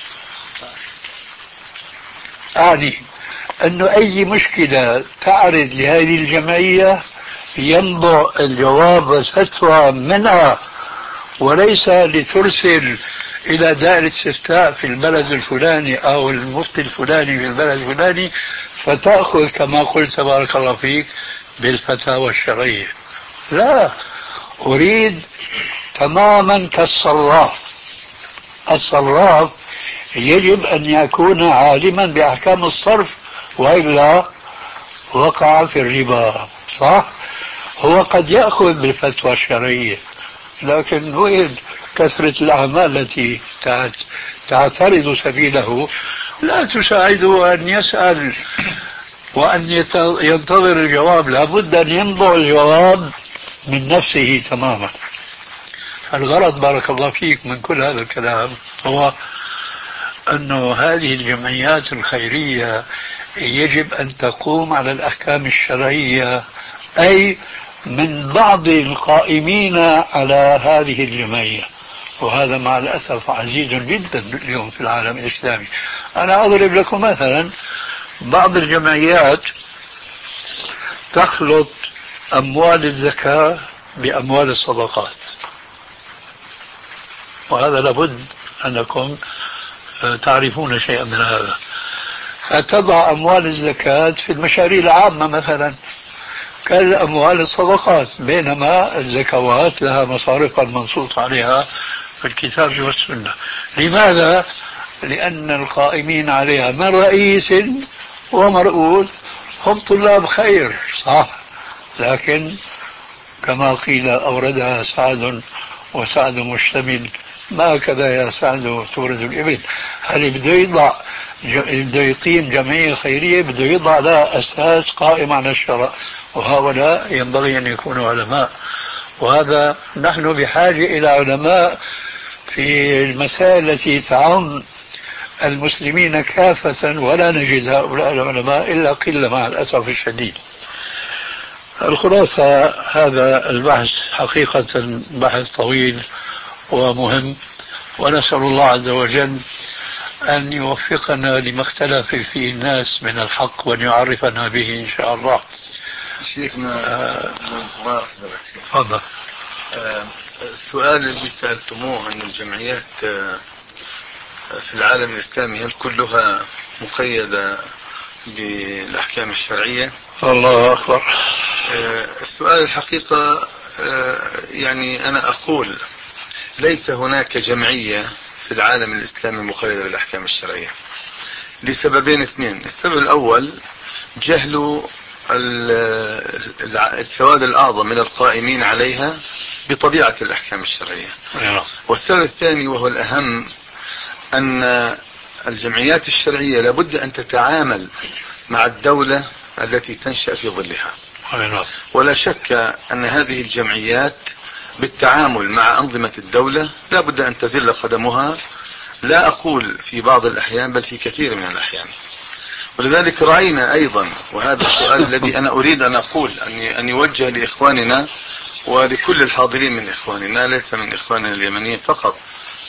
أعني أنه أي مشكلة تعرض لهذه الجمعية ينبع الجواب والفتوى منها، وليس لترسل إلى دائرة استفتاء في البلد الفلاني أو المفتي الفلاني في البلد الفلاني فتأخذ كما قلت بارك الله فيك بالفتاوى الشرعية. لا، أريد تماما كالصراف. الصراف يجب أن يكون عالما بأحكام الصرف، وإلا وقع في الربا. صح؟ هو قد يأخذ بالفتوى الشرعية، لكن وين كثرة الأعمال التي تعترض سبيله لا تساعده أن يسأل وأن ينتظر الجواب. لابد أن ينبع الجواب من نفسه تماما. الغرض بارك الله فيك من كل هذا الكلام هو أن هذه الجمعيات الخيرية يجب أن تقوم على الأحكام الشرعية، أي من بعض القائمين على هذه الجمعية، وهذا مع الأسف عزيز جدا اليوم في العالم الإسلامي. أنا أضرب لكم مثلا بعض الجمعيات تخلط أموال الزكاة بأموال الصدقات، وهذا لابد أنكم تعرفون شيئا من هذا. فتضع أموال الزكاة في المشاريع العامة مثلا كالأموال الصدقات، بينما الزكوات لها مصارفها المنصوص عليها في الكتاب والسنة. لماذا؟ لأن القائمين عليها من رئيس ومرؤوس هم طلاب خير، صح، لكن كما قيل أوردها سعد وسعد مشتمل، ما هكذا يا سعد تورد الإبل. هل بده يضع بده يقيم جمعية خيرية بده يضع لها أساس قائم على الشرع، وهؤلاء ينبغي أن يكونوا علماء، وهذا نحن بحاجة إلى علماء في المسائل التي تعم المسلمين كافة، ولا نجد هؤلاء العلماء إلا قلة مع الأسف الشديد. الخلاصة هذا البحث حقيقة بحث طويل ومهم، ونسأل الله عز وجل أن يوفقنا لما اختلف فيه الناس من الحق وأن يعرفنا به إن شاء الله. شيخنا آه ما تفضل. آه السؤال الذي سألتموه أن الجمعيات آه في العالم الإسلامي هل كلها مقيدة بالأحكام الشرعية؟ الله أكبر. آه السؤال الحقيقة آه يعني أنا أقول ليس هناك جمعية في العالم الإسلامي مقيدة بالأحكام الشرعية لسببين اثنين. السبب الأول جهل السواد الأعظم من القائمين عليها بطبيعة الأحكام الشرعية، والسبب الثاني وهو الأهم أن الجمعيات الشرعية لابد أن تتعامل مع الدولة التي تنشأ في ظلها، ولا شك أن هذه الجمعيات بالتعامل مع أنظمة الدولة لا بد أن تزل قدمها، لا أقول في بعض الأحيان بل في كثير من الأحيان. ولذلك رأينا أيضا، وهذا السؤال الذي أنا أريد أن أقول أن يوجه لإخواننا ولكل الحاضرين من إخواننا ليس من إخواننا اليمنيين فقط،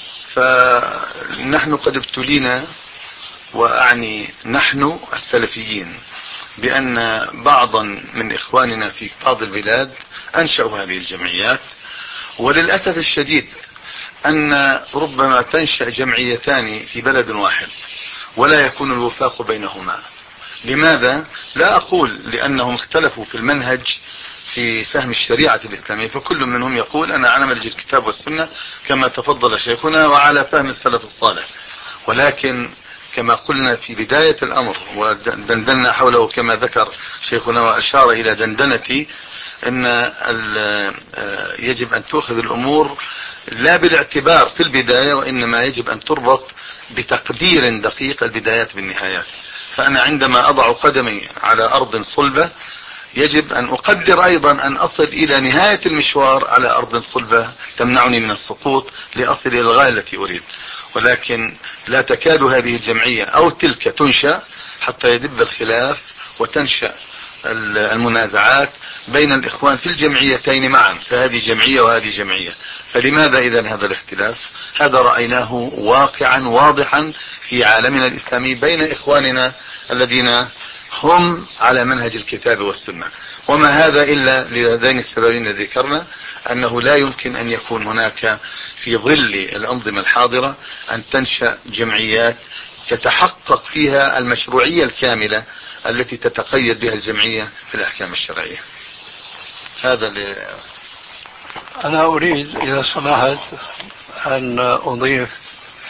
فنحن قد ابتلينا، وأعني نحن السلفيين، بأن بعضا من إخواننا في بعض البلاد أنشأوا هذه الجمعيات، وللأسف الشديد أن ربما تنشأ جمعيتان في بلد واحد ولا يكون الوفاق بينهما. لماذا؟ لا أقول لأنهم اختلفوا في المنهج في فهم الشريعة الإسلامية، فكل منهم يقول أنا على منهج الكتاب والسنة كما تفضل شيخنا وعلى فهم السلف الصالح، ولكن كما قلنا في بداية الأمر ودندنا حوله كما ذكر شيخنا وأشار إلى دندنتي، أن يجب أن تأخذ الأمور لا بالاعتبار في البداية، وإنما يجب أن تربط بتقدير دقيق البدايات بالنهايات. فأنا عندما أضع قدمي على أرض صلبة يجب أن أقدر أيضا أن أصل إلى نهاية المشوار على أرض صلبة تمنعني من السقوط لأصل إلى الغاية التي أريد. ولكن لا تكاد هذه الجمعية أو تلك تنشأ حتى يدب الخلاف وتنشأ المنازعات بين الإخوان في الجمعيتين معا، فهذه جمعية وهذه جمعية. فلماذا إذن هذا الاختلاف؟ هذا رأيناه واقعا واضحا في عالمنا الإسلامي بين إخواننا الذين هم على منهج الكتاب والسنة، وما هذا إلا لهذين السببين الذي ذكرنا، أنه لا يمكن أن يكون هناك في ظل الأنظمة الحاضرة أن تنشأ جمعيات تتحقق فيها المشروعية الكاملة التي تتقيد بها الجمعية في الأحكام الشرعية. هذا ل... أنا أريد إذا سمحت أن أضيف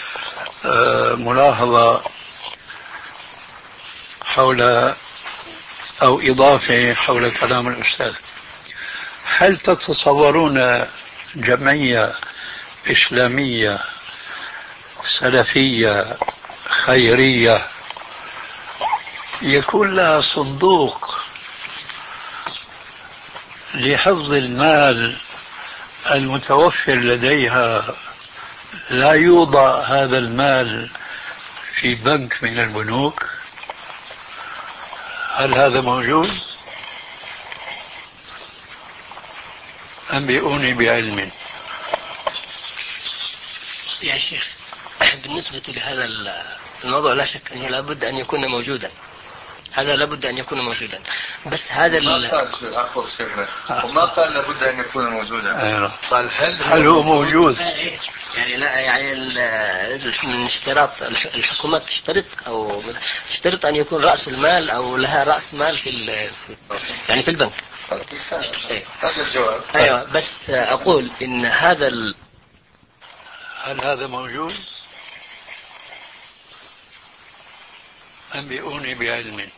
ملاحظة حول أو إضافة حول كلام الأستاذ. هل تتصورون جمعية إسلامية سلفية خيرية يكون لها صندوق لحفظ المال المتوفر لديها، لا يوضع هذا المال في بنك من البنوك؟ هل هذا موجود؟ أنبئوني بعلم. يا شيخ، بالنسبة لهذا الموضوع لا شك أنه لابد أن يكون موجودا، هذا لابد أن يكون موجودا، بس هذا ما قال أخو شيخنا وما قال لابد أن يكون موجودا، قال هل هل هو موجود؟ يعني لا يعني من اشتراط الحكومة تشترط أو تشترط أن يكون رأس المال أو لها رأس مال في يعني في البنك. هذا الجواب. أيوة، بس أقول إن هذا ال... هل هذا موجود؟ أنبئوني بعلم.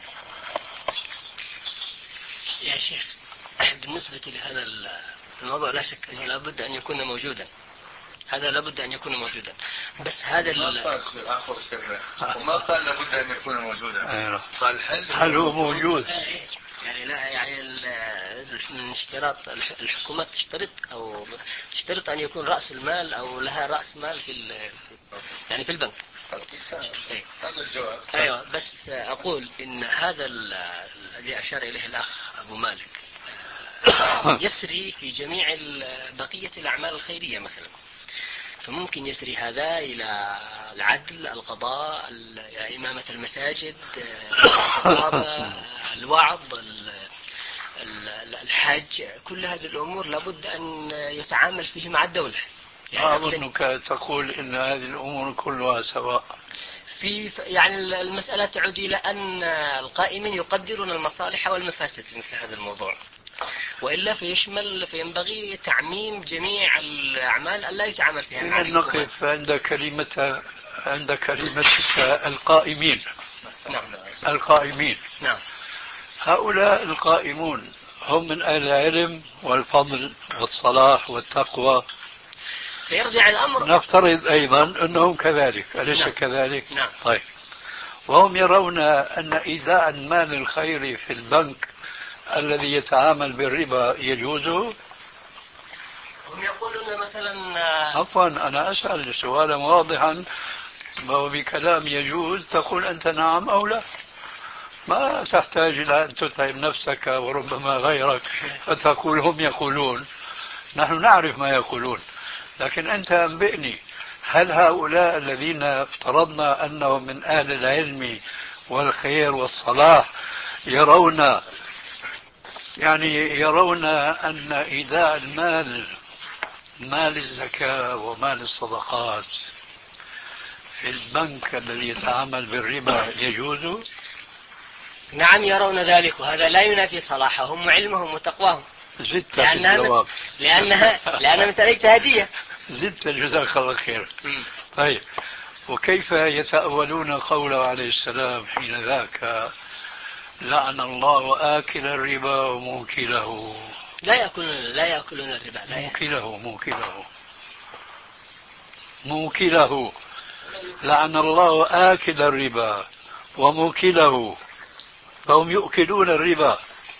يا شيخ، بالنسبة لهذا الموضوع لا شك أنه لابد أن يكون موجودا، هذا لابد أن يكون موجودا، بس هذا ما قال أخو شيخنا وما قال لابد أن يكون موجودا، قال هل هل هو موجود؟ يعني لا يعني من اشتراط الحكومة تشترط أو تشترط أن يكون رأس المال أو لها رأس مال في يعني في البنك. هذا الجواب. أيوة، بس أقول إن هذا الذي أشار إليه الأخ أبو مالك يسري في جميع بقية الأعمال الخيرية مثلا، فممكن يسري هذا إلى العدل، القضاء، إمامة المساجد، الخطابة، الوعظ، الحج، كل هذه الأمور لابد أن يتعامل فيه مع الدولة. يعني أظنك تقول إن هذه الأمور كلها سواء. في يعني المسألة تعود إلى أن القائمين يقدرون المصالح والمفاسد في مثل هذا الموضوع، وإلا فيشمل فينبغي تعميم جميع الأعمال ألا يتعامل فيها مع الحكومة. نقف عند كلمة عند كلمة القائمين. نعم. القائمين. نعم. هؤلاء القائمون هم من أهل العلم والفضل والصلاح والتقوى. فيرجع الأمر. نفترض أيضا أنهم كذلك، أليس نعم. كذلك؟ نعم. طيب، وهم يرون أن إيداع المال الخيري في البنك الذي يتعامل بالربا يجوزه؟ هم يقولون مثلا. عفوا، أنا أسأل سؤالا واضحا، وبكلام يجوز تقول أنت نعم أو لا، ما تحتاج إلى أن تتعب نفسك وربما غيرك فتقول هم يقولون. نحن نعرف ما يقولون، لكن أنت أنبئني، هل هؤلاء الذين افترضنا أنهم من أهل العلم والخير والصلاح يرون يعني يرون أن إيداع المال، مال الزكاة ومال الصدقات، في البنك الذي يتعامل بالربا يجوز؟ نعم يرون ذلك، وهذا لا ينافي صلاحهم وعلمهم وتقواهم. زدت لأنها, في الجواب. مس... لأنها لأنها مسألة اجتهادية. زدت، جزاك الله خير. طيب، وكيف يتأولون قوله عليه السلام حين ذاك لعن الله آكل الربا وموكله؟ لا يأكلون لا يأكلون الربا. لا موكله موكله موكله لعن الله آكل الربا وموكله، فهم يؤكلون الربا.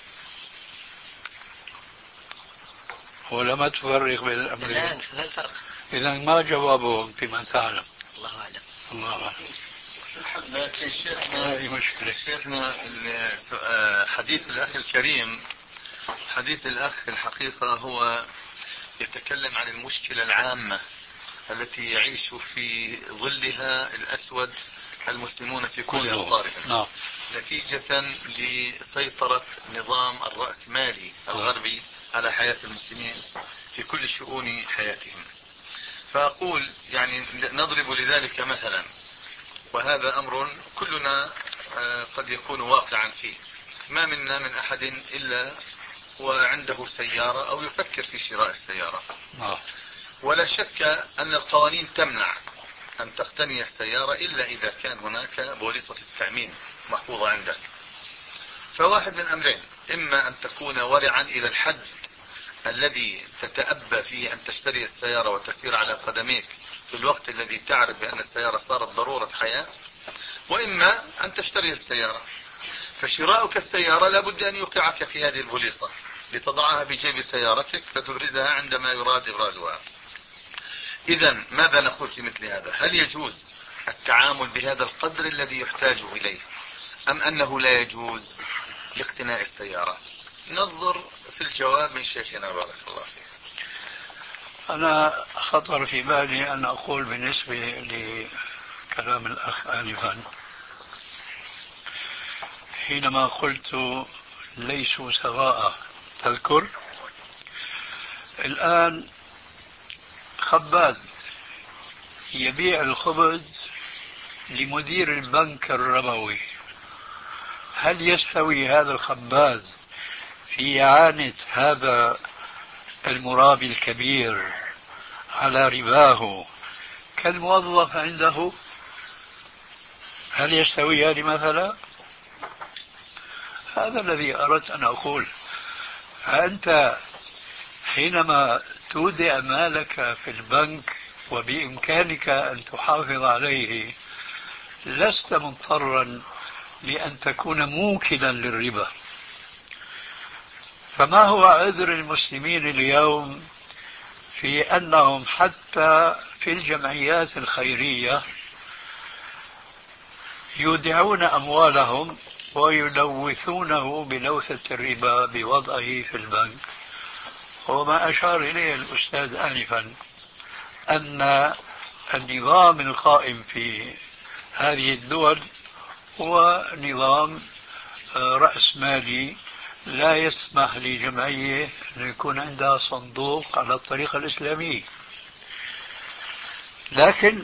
ولما تفرق بين الأمرين. الآن هذا الفرق. إذا ما جوابهم فيما تعلم؟ الله أعلم. الله أعلم. لكن شيخنا هذه مشكلة. شيخنا حديث الأخ الكريم، حديث الأخ الحقيقة هو يتكلم عن المشكلة العامة التي يعيش في ظلها الأسود المسلمون في كل أوطارهم. نعم. نتيجة لسيطرة نظام الرأسمالي الغربي على حياة المسلمين في كل شؤون حياتهم. فأقول يعني نضرب لذلك مثلا، وهذا أمر كلنا قد يكون واقعا فيه، ما منا من أحد إلا وعنده سيارة أو يفكر في شراء السيارة، آه. ولا شك أن القوانين تمنع أن تقتني السيارة إلا إذا كان هناك بوليصة التأمين محفوظة عندك. فواحد من أمرين: إما أن تكون ورعا إلى الحد الذي تتأبى فيه أن تشتري السيارة وتسير على قدميك في الوقت الذي تعرف بأن السيارة صارت ضرورة حياة، وإما أن تشتري السيارة. فشراؤك السيارة لابد أن يوقعك في هذه البوليصة لتضعها في جيب سيارتك فتبرزها عندما يراد إبرازها. إذن ماذا نقول في مثل هذا؟ هل يجوز التعامل بهذا القدر الذي يحتاج إليه، أم أنه لا يجوز لاقتناء السيارة؟ ننظر في الجواب من شيخنا بارك الله فيك. أنا خطر في بالي أن أقول بالنسبة لكلام الأخ آنفا حينما قلت ليسوا سواء، تذكر الآن خباز يبيع الخبز لمدير البنك الربوي، هل يستوي هذا الخباز في إعانة هذا المرابي الكبير على رباه كالموظف عنده؟ هل يستويان مثلا؟ هذا الذي أردت أن أقول. أنت حينما تودع مالك في البنك وبإمكانك أن تحافظ عليه لست مضطرا لأن تكون موكلا للربا. فما هو عذر المسلمين اليوم في أنهم حتى في الجمعيات الخيرية يودعون أموالهم ويلوثونه بلوثة الربا بوضعه في البنك؟ وما أشار إليه الأستاذ آنفا أن النظام القائم في هذه الدول هو نظام رأسمالي لا يسمح لجمعية أن يكون عندها صندوق على الطريقة الإسلامية. لكن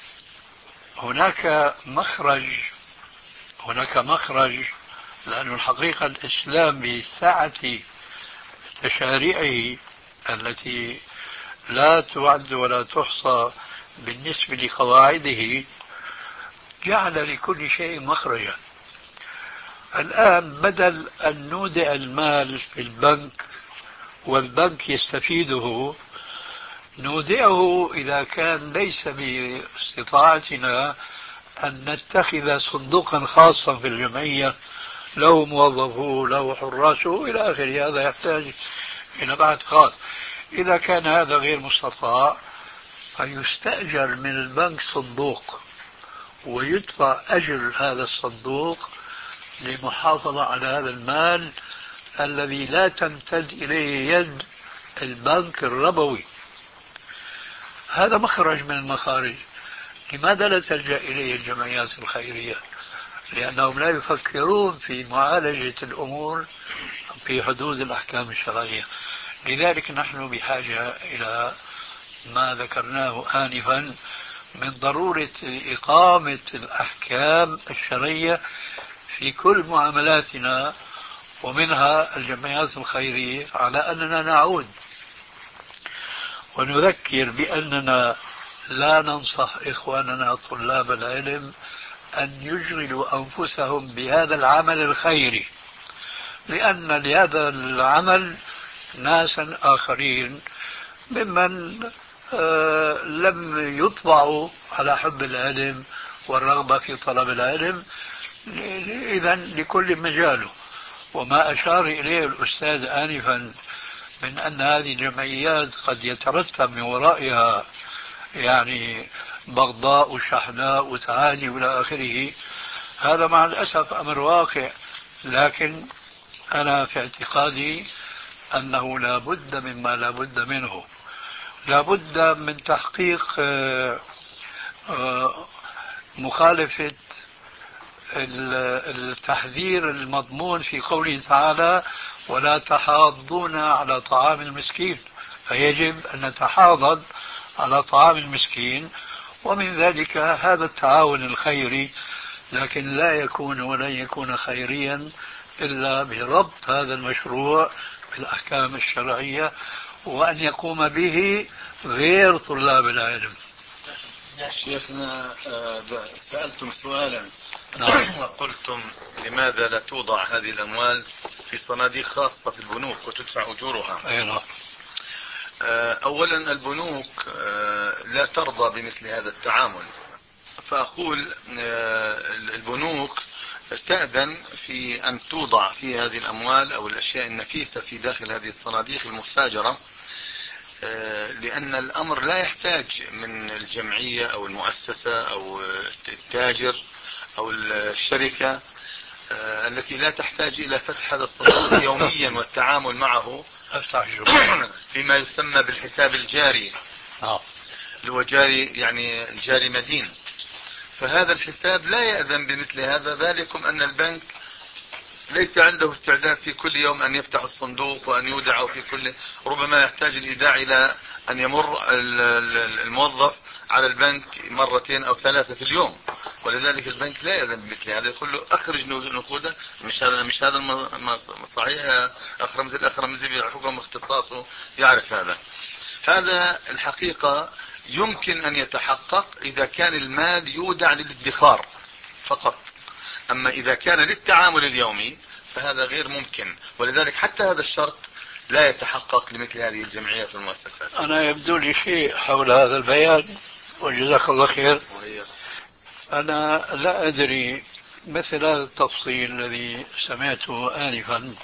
هناك مخرج هناك مخرج لأن الحقيقة الإسلام بسعة تشاريعه التي لا تعد ولا تحصى بالنسبة لقواعده جعل لكل شيء مخرجا. الآن بدل أن نودع المال في البنك والبنك يستفيده نودعه إذا كان ليس باستطاعتنا أن نتخذ صندوقا خاصا في الجمعية له موظفوه له حراسه إلى آخره، هذا يحتاج إلى بحث خاص. إذا كان هذا غير مستطاع فيستأجر من البنك صندوق ويدفع أجر هذا الصندوق للمحافظة على هذا المال الذي لا تمتد إليه يد البنك الربوي. هذا مخرج من المخارج. لماذا لا تلجأ إليه الجمعيات الخيرية؟ لأنهم لا يفكرون في معالجة الأمور في حدود الأحكام الشرعية. لذلك نحن بحاجة إلى ما ذكرناه آنفا من ضرورة إقامة الأحكام الشرعية في كل معاملاتنا ومنها الجمعيات الخيرية، على أننا نعود ونذكر بأننا لا ننصح إخواننا طلاب العلم أن يشغلوا أنفسهم بهذا العمل الخيري، لأن لهذا العمل ناسا آخرين ممن آه لم يطبعوا على حب العلم والرغبة في طلب العلم، إذن لكل مجاله. وما أشار إليه الأستاذ آنفا من أن هذه الجمعيات قد يترتب من ورائها يعني بغضاء وشحناء وتعاني إلى آخره، هذا مع الأسف أمر واقع. لكن أنا في اعتقادي أنه لا بد مما لا بد منه، لا بد من تحقيق مخالفة التحذير المضمون في قوله تعالى ولا تحاضون على طعام المسكين، فيجب أن نتحاضد على طعام المسكين، ومن ذلك هذا التعاون الخيري. لكن لا يكون ولن يكون خيريا إلا بربط هذا المشروع في الأحكام الشرعية وأن يقوم به غير طلاب العلم. شيخنا سألتم سؤالا نعم. وقلتم لماذا لا توضع هذه الأموال في صناديق خاصة في البنوك وتدفع أجورها؟ أي نعم. أولا البنوك لا ترضى بمثل هذا التعامل، فأقول البنوك تأذن في أن توضع في هذه الأموال أو الأشياء النفيسة في داخل هذه الصناديق المستأجرة، لأن الأمر لا يحتاج من الجمعية أو المؤسسة أو التاجر أو الشركة التي لا تحتاج إلى فتح هذا الصندوق يوميا والتعامل معه فيما يسمى بالحساب الجاري، اللي هو جاري يعني الجاري مدين. فهذا الحساب لا يأذن بمثل هذا، ذلكم أن البنك ليس عنده استعداد في كل يوم أن يفتح الصندوق وأن يودع في كل، ربما يحتاج الإيداع إلى أن يمر الموظف على البنك مرتين أو ثلاثة في اليوم، ولذلك البنك لا يأذن بمثل هذا، يقول له أخرج نقودك. مش هذا مش هذا صحيح؟ أخرمزي الأخرمزي بحكم اختصاصه يعرف هذا. هذا الحقيقة يمكن أن يتحقق إذا كان المال يودع للادخار فقط، أما إذا كان للتعامل اليومي فهذا غير ممكن، ولذلك حتى هذا الشرط لا يتحقق لمثل هذه الجمعيات والمؤسسات. أنا يبدو لي شيء حول هذا البيان وجزاك الله خير. أنا لا أدري مثل هذا التفصيل الذي سمعته آنفا،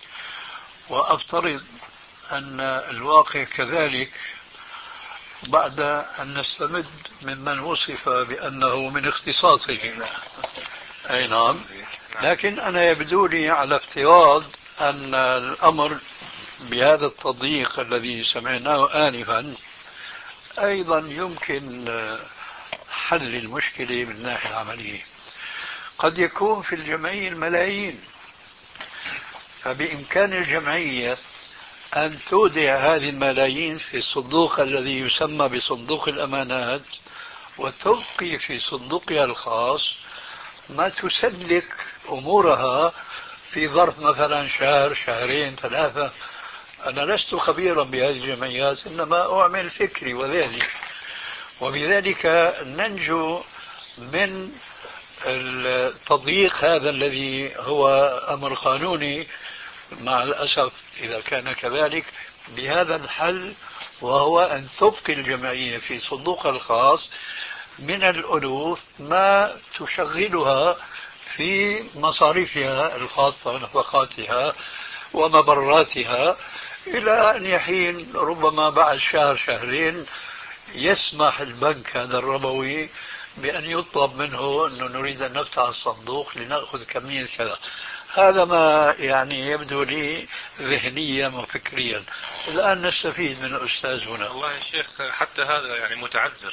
وأفترض أن الواقع كذلك بعد أن نستمد ممن وصف بأنه من اختصاصه. أي نعم. لكن أنا يبدو لي على افتراض أن الأمر بهذا التضييق الذي سمعناه آنفا أيضا يمكن حل المشكلة من الناحية العملية. قد يكون في الجمعية الملايين، فبإمكان الجمعية أن تودع هذه الملايين في الصندوق الذي يسمى بصندوق الأمانات، وتبقي في صندوقها الخاص ما تسلك أمورها في ظرف مثلا شهر شهرين ثلاثة. أنا لست خبيرا بهذه الجمعيات، إنما أعمل فكري وذلك، وبذلك ننجو من التضييق هذا الذي هو أمر قانوني مع الأسف إذا كان كذلك، بهذا الحل، وهو أن تبقي الجمعية في صندوقها الخاص من الألوف ما تشغلها في مصاريفها الخاصة ونفقاتها ومبراتها، إلى أن يحين ربما بعد شهر شهرين يسمح البنك هذا الربوي بأن يطلب منه أنه نريد أن نفتح الصندوق لنأخذ كمية كذا. هذا ما يعني يبدو لي ذهنيا وفكريا. الآن نستفيد من الأستاذ هنا. والله يا شيخ حتى هذا يعني متعذر،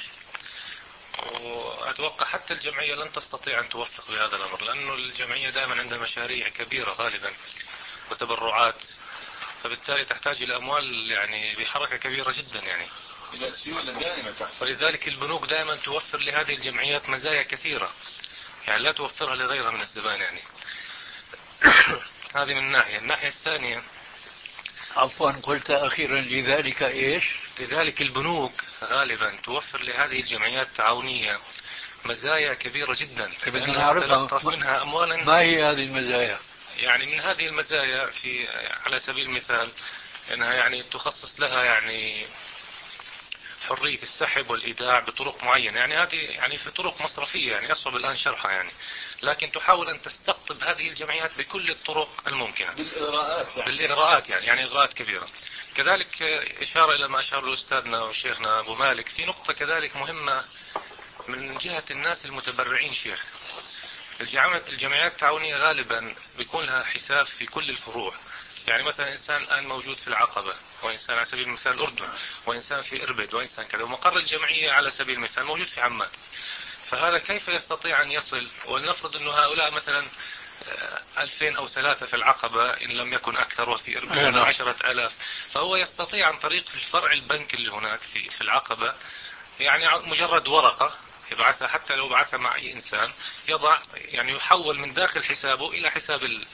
وأتوقع حتى الجمعية لن تستطيع أن توفق بهذا الأمر، لأنه الجمعية دائما عندها مشاريع كبيرة غالبا وتبرعات، فبالتالي تحتاج إلى أموال يعني بحركة كبيرة جدا يعني، ولذلك البنوك دائما توفر لهذه الجمعيات مزايا كثيرة يعني لا توفرها لغيرها من الزبائن يعني. هذه من ناحية. الناحية الثانية، عفوا قلت أخيرا لذلك إيش؟ لذلك البنوك غالبا توفر لهذه الجمعيات التعاونية مزايا كبيرة جدا، بدنا نعرفها منها أموالا. ما هي هذه المزايا؟ يعني من هذه المزايا في على سبيل المثال أنها يعني تخصص لها يعني حرية السحب والإيداع بطرق معينة، يعني هذه يعني في طرق مصرفية يعني أصعب الآن شرحها يعني، لكن تحاول أن تستقطب هذه الجمعيات بكل الطرق الممكنة بالإغراءات يعني. بالإغراءات يعني يعني إغراءات كبيرة. كذلك إشارة إلى ما أشار له أستاذنا وشيخنا أبو مالك في نقطة كذلك مهمة من جهة الناس المتبرعين. شيخ الجمعيات التعاونية غالبا بيكون لها حساب في كل الفروع، يعني مثلا إنسان الآن موجود في العقبة، وإنسان على سبيل المثال الأردن، وإنسان في إربد، وإنسان كذا، ومقر الجمعية على سبيل المثال موجود في عمان. فهذا كيف يستطيع أن يصل؟ ولنفرض أنه هؤلاء مثلا ألفين أو ثلاثة في العقبة إن لم يكن أكثر، وفي إربد عشرة آلاف، فهو يستطيع عن طريق الفرع البنك اللي هناك في في العقبة يعني مجرد ورقة يبعثها، حتى لو بعثها مع أي إنسان يضع يعني يحول من داخل حسابه إلى حساب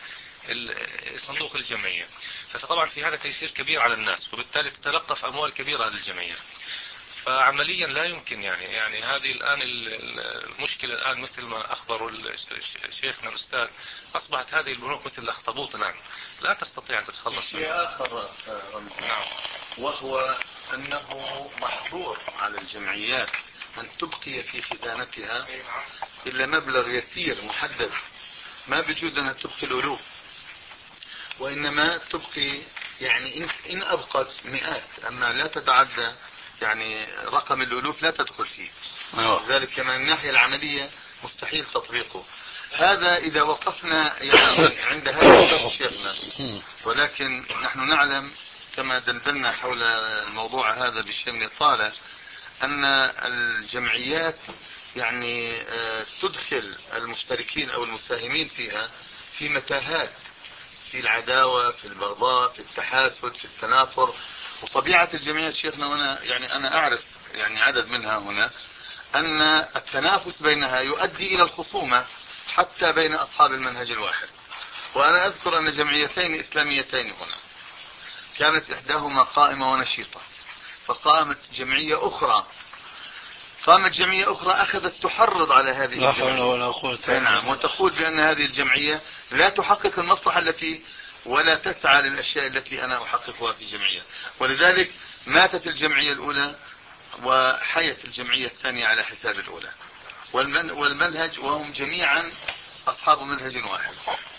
صندوق الجمعية. فطبعا في هذا تيسير كبير على الناس، وبالتالي تتلقف أموال كبيرة للجمعية. فعمليا لا يمكن يعني يعني هذه الآن المشكلة الآن مثل ما أخبروا شيخنا الأستاذ، أصبحت هذه البنوك مثل الأخطبوط الآن، لا تستطيع أن تتخلص منها. شيء آخر نعم، وهو أنه محظور على الجمعيات أن تبقي في خزانتها إلا مبلغ يسير محدد، ما بجوز أنها تبقي الألوف، وإنما تبقي يعني إن أبقت مئات، أما لا تتعدى يعني رقم الألوف لا تدخل فيه. لذلك كمان الناحية العملية مستحيل تطبيقه. هذا إذا وقفنا يعني عند هذا الشرط شيخنا، ولكن نحن نعلم كما دندنا حول الموضوع هذا بشيء من الإطالة أن الجمعيات يعني تدخل المشتركين أو المساهمين فيها في متاهات، في العداوة، في البغضاء، في التحاسد، في التنافر. وطبيعة الجمعيات شيخنا، وانا يعني انا اعرف يعني عدد منها هنا، ان التنافس بينها يؤدي الى الخصومة حتى بين اصحاب المنهج الواحد. وانا اذكر ان جمعيتين اسلاميتين هنا كانت احداهما قائمة ونشيطة، فقامت جمعية اخرى قامت جمعية اخرى اخذت تحرض على هذه لا حول الجمعية، ولا قوة إلا بالله، نعم، وتقول بان هذه الجمعية لا تحقق المصلحة التي ولا تسعى للأشياء التي أنا أحققها في جمعية. ولذلك ماتت الجمعية الأولى وحيت الجمعية الثانية على حساب الأولى، والمنهج وهم جميعا أصحاب منهج واحد.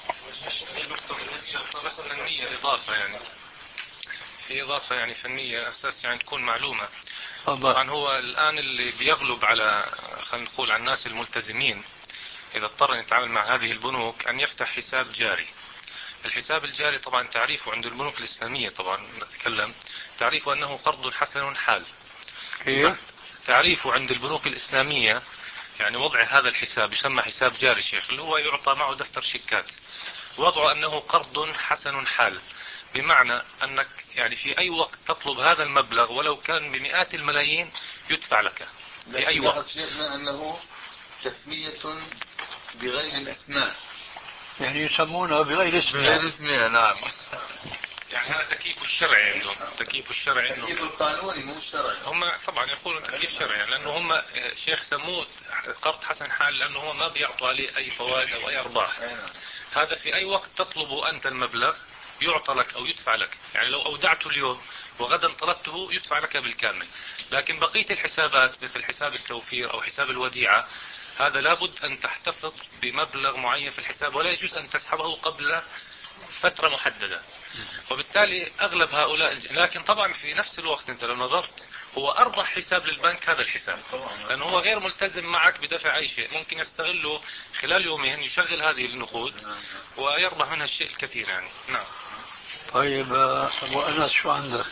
مثلا النية إضافة يعني في إضافة يعني فنية أساس يعني تكون معلومة. طبعا هو الآن اللي بيغلب على خلينا نقول على الناس الملتزمين إذا اضطر أن يتعامل مع هذه البنوك أن يفتح حساب جاري. الحساب الجاري طبعا تعريفه عند البنوك الإسلامية، طبعا نتكلم تعريفه أنه قرض حسن حال. إيه؟ تعريفه عند البنوك الإسلامية يعني وضع هذا الحساب يسمى حساب جاري شيخ، اللي هو يعطى معه دفتر شيكات، وضعه أنه قرض حسن حال، بمعنى أنك يعني في أي وقت تطلب هذا المبلغ ولو كان بمئات الملايين يدفع لك في أي وقت. شيخنا أنه تسمية بغير الأسماء، يعني يسمونها بغير اسمها. بغير اسمها، نعم. يعني هذا تكييف الشرعي عندهم، تكييف الشرعي عندهم، تكييف القانوني مو الشرعي. هم طبعا يقولون تكييف شرعي لأنه هم شيخ سموه قرض حسن حال لأنه هم ما بيعطوا عليه أي فوائد أو أي أرباح. هذا في أي وقت تطلب أنت المبلغ يعطى لك أو يدفع لك، يعني لو أودعته اليوم وغدا طلبته يدفع لك بالكامل. لكن بقية الحسابات مثل حساب التوفير أو حساب الوديعة هذا لابد أن تحتفظ بمبلغ معين في الحساب، ولا يجوز أن تسحبه قبل فترة محددة. وبالتالي أغلب هؤلاء، لكن طبعا في نفس الوقت أنت لو نظرت هو أربح حساب للبنك هذا الحساب، لأنه هو غير ملتزم معك بدفع أي شيء، ممكن يستغله خلال يومين يشغل هذه النقود ويربح منها الشيء الكثير يعني. نعم. طيب أبو أنس شو عندك؟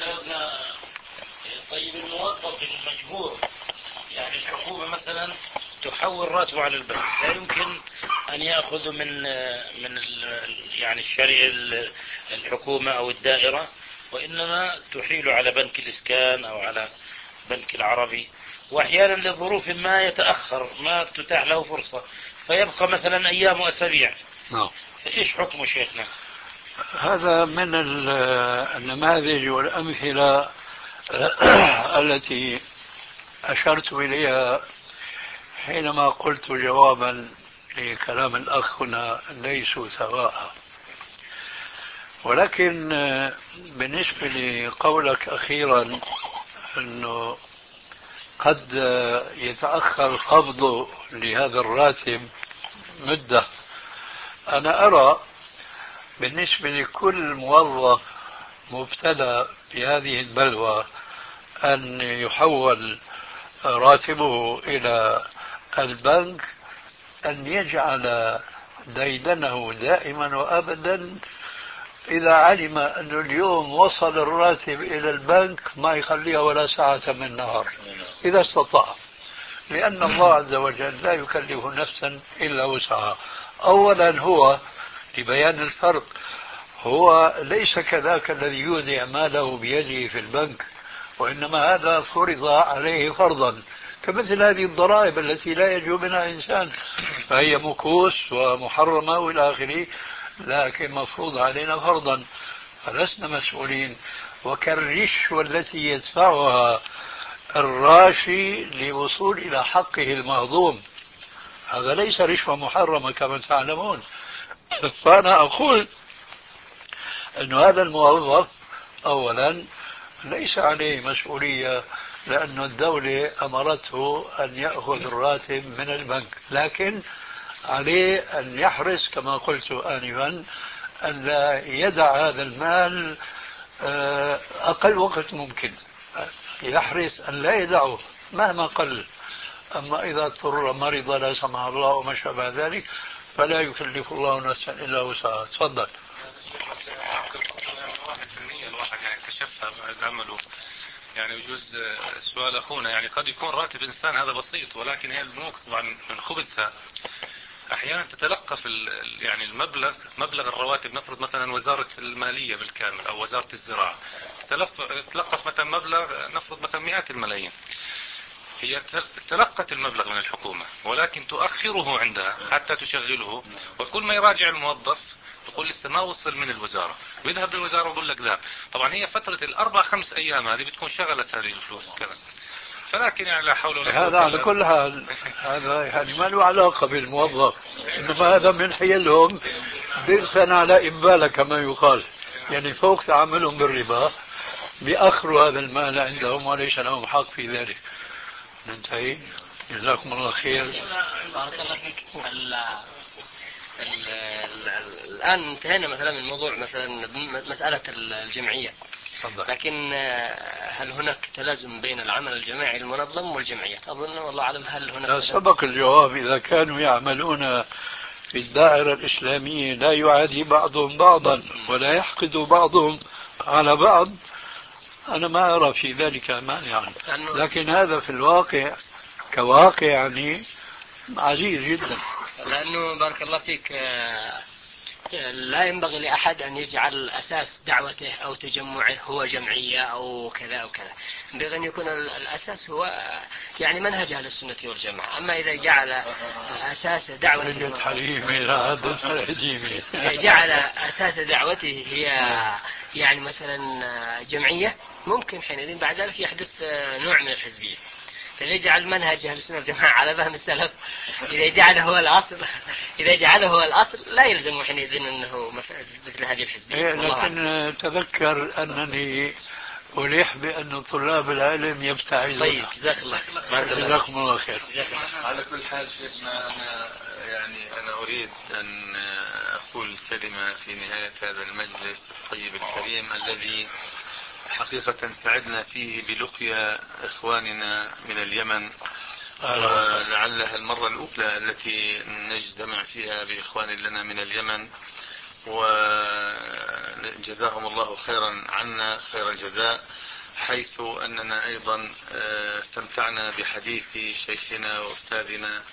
طيب الموظف المجبور، يعني الحكومة مثلا تحول راتبه على البنك، لا يمكن أن يأخذ من من يعني الشريعة الحكومة أو الدائرة، وإنما تحيل على بنك الإسكان أو على بنك العربي، وأحيانا لظروف ما يتأخر ما تتاح له فرصة فيبقى مثلا أيام وأسابيع. نعم. فإيش حكمه شيخنا؟ هذا من النماذج والأمثلة التي أشرت إليها حينما قلت جوابا لكلام الأخ هنا ليسوا سواء. ولكن بالنسبة لقولك أخيرا أنه قد يتأخر قبضه لهذا الراتب مدة، أنا أرى بالنسبة لكل موظف مبتلى بهذه البلوى أن يحول راتبه إلى البنك أن يجعل ديدنه دائما وأبدا إذا علم أن اليوم وصل الراتب إلى البنك ما يخليها ولا ساعة من النهار إذا استطاع، لأن الله عز وجل لا يكلف نفسا إلا وسعها. أولا هو لبيان الفرق، هو ليس كذاك الذي يودع ماله بيده في البنك، وإنما هذا فرض عليه فرضا، كمثل هذه الضرائب التي لا يجوز منها إنسان، فهي مكوس ومحرمة والى آخره، لكن مفروض علينا فرضا، فلسنا مسؤولين. وكالرشوة التي يدفعها الراشي لوصول إلى حقه المهضوم، هذا ليس رشوة محرمة كما تعلمون. فأنا أقول أن هذا الموظف أولا ليس عليه مسؤولية، لأن الدولة أمرته أن يأخذ الراتب من البنك، لكن عليه أن يحرص كما قلت آنفا أن لا يدع هذا المال أقل وقت ممكن، يحرص أن لا يدعه مهما قل. أما إذا اضطر مرض لا سمح الله وما شابه ذلك فلا يكلف الله نفسا إلا وسعها. تفضل. واحد في المية الواحد يعني اكتشفها بعد عمله. يعني يجوز سؤال أخونا، يعني قد يكون راتب إنسان هذا بسيط، ولكن هي البنوك طبعا من خبثها أحيانا تتلقف يعني المبلغ مبلغ الرواتب. نفرض مثلا وزارة المالية بالكامل أو وزارة الزراعة تتلقف مثلا مبلغ، نفرض مثلا مئات الملايين، هي تلقت المبلغ من الحكومة ولكن تؤخره عندها حتى تشغله، وكل ما يراجع الموظف يقول لسه ما وصل من الوزارة، ويذهب للوزارة ويقول لك ذا. طبعا هي فترة الأربع خمس أيام هذه بتكون شغلت هذه الفلوس كذا. فلكن يعني لا حول ولا قوة. هذا على كل حال هذا يعني ما له علاقة بالموظف، إنما هذا من حيلهم بيغثن على إبالة كما يقال، يعني فوق تعاملهم بالربا بيأخروا هذا المال عندهم وليس لهم حق في ذلك. ننتهي. جزاكم الله خير. بارك الله فيك. الآن انتهينا مثلا من موضوع مثلا مسألة الجمعية، لكن هل هناك تلازم بين العمل الجماعي المنظم والجمعيات؟ أظن والله أعلم هل هناك سبق الجواب. إذا كانوا يعملون في الدائرة الإسلامية لا يعادي بعضهم بعضا ولا يحقد بعضهم على بعض، أنا ما أرى في ذلك مانعا، لكن هذا في الواقع كواقع يعني عزيز جدا. لأنه بارك الله فيك لا ينبغي لأحد أن يجعل أساس دعوته أو تجمعه هو جمعية أو كذا أو كذا، ينبغي أن يكون الأساس هو يعني منهج أهل السنة والجماعة. أما إذا جعل أساس دعوته جعل أساس دعوته هي يعني مثلا جمعية، ممكن حينئذ بعد ذلك يحدث نوع من الحزبية. فإذا يجعل منهج أهل السنة والجماعة على فهم السلف، إذا جعله هو الأصل إذا جعله هو الأصل لا يلزم حينئذ أنه مثل هذه الحزبية. لكن تذكر أنني أليح بأن طلاب العلم يبتعدون. طيب جزاك الله جزاكم الله خير. على كل حال شيخنا، أنا يعني أنا أريد أن أقول كلمة في نهاية هذا المجلس الطيب الكريم الذي حقيقة سعدنا فيه بلقيا إخواننا من اليمن، ولعلها المرة الأولى التي نجتمع فيها بإخوان لنا من اليمن، وجزاهم الله خيرا عنا خير الجزاء، حيث أننا أيضا استمتعنا بحديث شيخنا وأستاذنا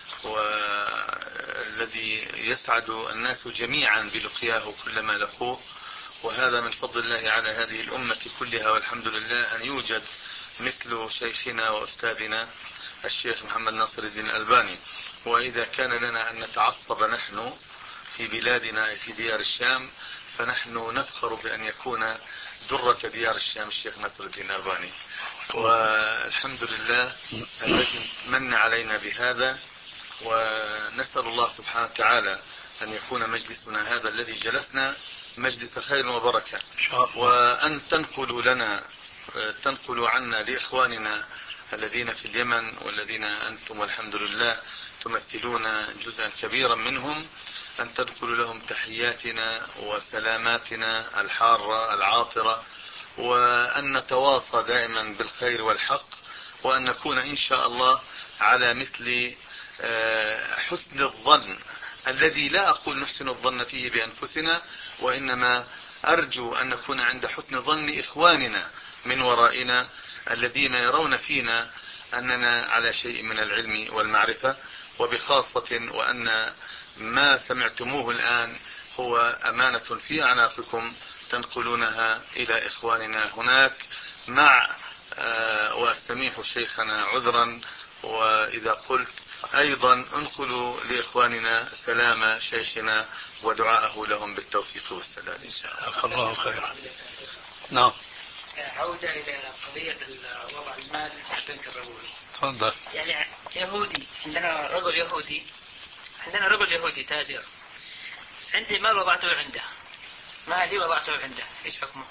والذي يسعد الناس جميعا بلقياه كلما لقوه. وهذا من فضل الله على هذه الأمة كلها، والحمد لله أن يوجد مثل شيخنا وأستاذنا الشيخ محمد ناصر الدين الألباني. وإذا كان لنا أن نتعصب نحن في بلادنا في ديار الشام، فنحن نفخر بأن يكون درة ديار الشام الشيخ ناصر الدين الألباني، والحمد لله الذي من علينا بهذا. ونسأل الله سبحانه وتعالى أن يكون مجلسنا هذا الذي جلسنا مجلس خير وبركة، وأن تنقلوا لنا تنقلوا عنا لإخواننا الذين في اليمن والذين أنتم والحمد لله تمثلون جزءا كبيرا منهم، أن تنقلوا لهم تحياتنا وسلاماتنا الحارة العاطرة، وأن نتواصى دائما بالخير والحق، وأن نكون إن شاء الله على مثل حسن الظن الذي لا أقول نحسن الظن فيه بأنفسنا، وإنما أرجو أن نكون عند حسن ظن إخواننا من ورائنا الذين يرون فينا أننا على شيء من العلم والمعرفة، وبخاصة وأن ما سمعتموه الآن هو أمانة في أعناقكم تنقلونها إلى إخواننا هناك، مع وأستميح شيخنا عذرا وإذا قلت أيضا انقلوا لإخواننا سلام شيخنا ودعاءه لهم بالتوفيق والسداد إن شاء الله. الله خير. نعم. عودة إلى قضية وضع المال بين الرجل. تفضل. يعني يهودي، عندنا رجل يهودي عندنا رجل يهودي تاجر، عندي مال وضعته عنده، مالي وضعته عنده، إيش حكمه؟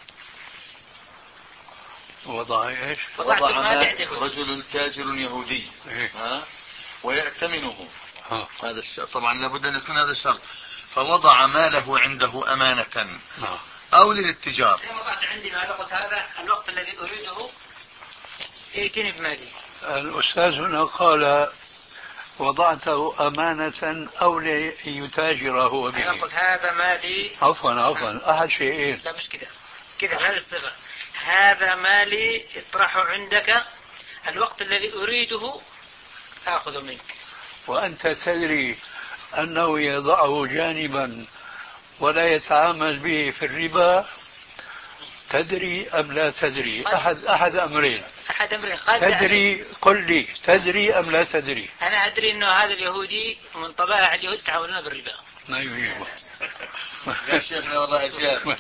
وضع إيش؟ وضع مال رجل تاجر يهودي إيه؟ ها؟ ويأتمنه ها. هذا الشرط طبعا لابد أن يكون هذا الشرط. فوضع ماله عنده أمانة ها. أو للاتجار. أنا وضعت عندي مال، قلت هذا الوقت الذي أريده ائتني بمالي. الأستاذ هنا قال وضعته أمانة أو ليتاجر هو به. أنا قلت هذا مالي. عفوا عفوا أحد شيئين. لا مش كده كده هذه الصيغة، هذا مالي اطرحه عندك، الوقت الذي أريده آخذ منك. وأنت تدري أنه يضعه جانبا ولا يتعامل به في الربا، تدري أم لا تدري؟ أحد أحد أمرين. أحد أمرين. قد تدري، قل لي تدري أم لا تدري؟ أنا أدري أنه هذا اليهودي من طبائع اليهود يتعاملون بالربا. ما يجيبه. يا شيخنا والله أجاب.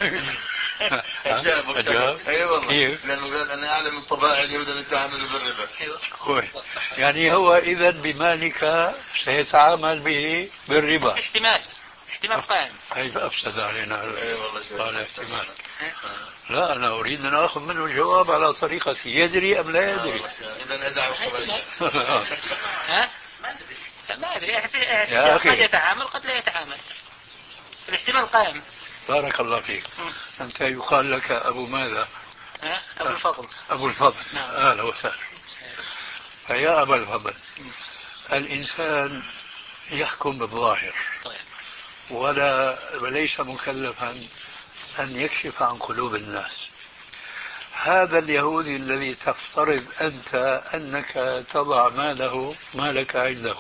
أجاب. أجاب. أي والله. لأنه قال أنا أعلم من طبائع اليهود اللي يتعاملوا بالربا. أيوة. يعني هو إذا بمالك سيتعامل به بالربا. احتمال. احتمال قائم. كيف أفسد علينا؟ أي والله. قال احتمال. لا أنا أريد أن أخذ منه الجواب على طريقتي، يدري أم لا يدري؟ إذا أدعو. ها؟ ما أدري. قد يتعامل قد لا يتعامل. الاحتمال قائم. بارك الله فيك. م. أنت يقال لك أبو ماذا؟ أه؟ أبو الفضل. أبو الفضل. نعم. أهلا وسهلا. فيا أبا الفضل، م. الإنسان يحكم بالظاهر. طيب. ولا وليس مكلفا أن يكشف عن قلوب الناس. هذا اليهودي الذي تفترض أنت أنك تضع ماله مالك عنده،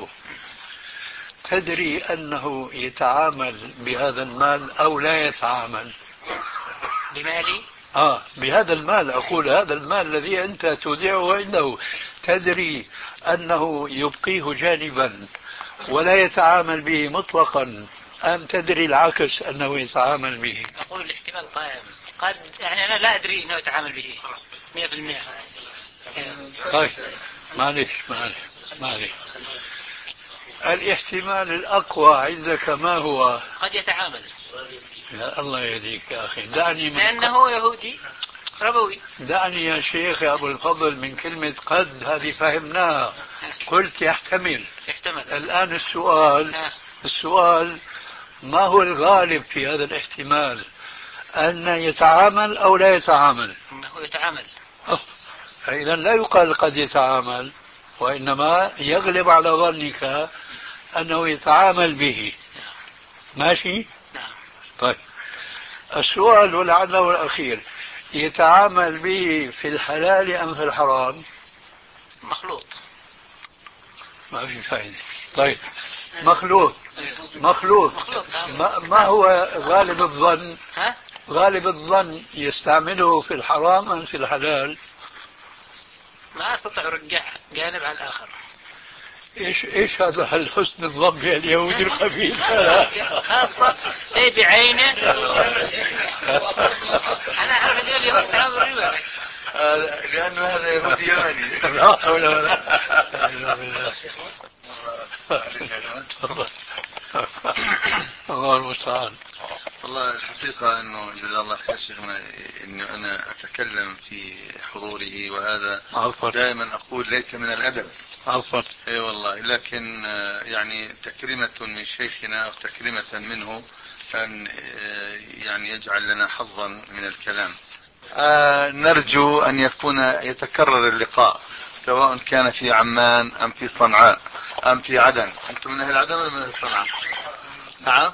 تدري أنه يتعامل بهذا المال أو لا يتعامل بمالي؟ آه بهذا المال، أقول هذا المال الذي أنت تودعه عنده، تدري أنه يبقيه جانبا ولا يتعامل به مطلقا، أم تدري العكس أنه يتعامل به؟ أقول الاحتمال قائم. قد يعني أنا لا أدري أنه يتعامل به مئة بالمئة. طيب معلش معلش معلش الاحتمال الأقوى عندك ما هو؟ قد يتعامل. يا الله يهديك يا أخي، دعني من لأنه يهودي ربوي. دعني يا شيخ يا أبو الفضل من كلمة قد، هذه فهمناها. قلت يحتمل. يحتمل. الآن السؤال السؤال ما هو الغالب في هذا الاحتمال؟ أن يتعامل أو لا يتعامل؟ أنه يتعامل. فإذا لا يقال قد يتعامل، وإنما يغلب على ظنك أنه يتعامل به. ماشي؟ نعم. طيب السؤال ولعله الأخير، يتعامل به في الحلال أم في الحرام؟ مخلوط. ما في فائدة. طيب مخلوط مخلوط ما, ما هو غالب الظن؟ ها؟ غالب الظن يستعمله في الحرام أم في الحلال؟ ما أستطيع أرجع جانب على الآخر. إيش إيش هذا الحسن الظن يا اليهودي الخبيث؟ خاصة شيء بعينه. أنا أعرف اليوم اليهود تعامل الربا. لأنه هذا يهودي يمني. لا حول ولا قوة. الله المستعان. والله الحقيقة أنه جزاه الله خير شيخنا، أنه أنا أتكلم في حضوره، وهذا عفوا. دائما أقول ليس من الأدب. عفوا. اي والله، لكن يعني تكريمة من شيخنا أو تكريمة منه أن يعني يجعل لنا حظا من الكلام. آه نرجو أن يكون يتكرر اللقاء، سواء كان في عمان أم في صنعاء أم في عدن. أنتم من أهل عدن ولا من أهل صنعاء؟ نعم.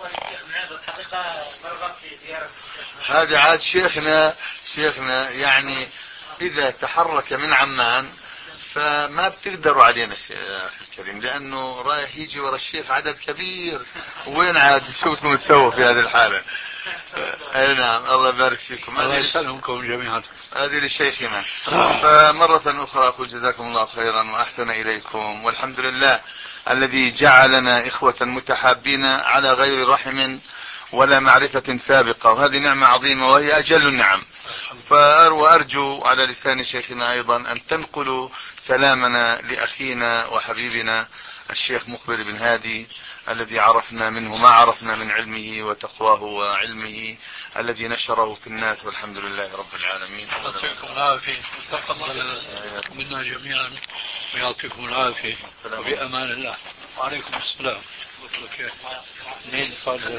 هذا عاد شيخنا شيخنا يعني إذا تحرك من عمان فما بتقدروا علينا أخي الكريم، لأنه رايح يجي ورا الشيخ عدد كبير، وين عاد شو بدكم تسووا في هذه الحالة؟ أي نعم، الله يبارك فيكم. الله يسلمكم جميعا. هذه لشيخنا. فمرة أخرى أقول جزاكم الله خيرا وأحسن إليكم، والحمد لله الذي جعلنا إخوة متحابين على غير رحم ولا معرفة سابقة، وهذه نعمة عظيمة وهي أجل النعم. وأرجو على لسان شيخنا أيضا أن تنقلوا سلامنا لأخينا وحبيبنا الشيخ مقبل بن هادي الذي عرفنا منه ما عرفنا من علمه وتقواه وعلمه الذي نشره في الناس، والحمد لله رب العالمين. يعطيكم العافية وتقبل منا جميعا ويعطيكم العافية وبأمان الله. وعليكم السلام. مين تفضل؟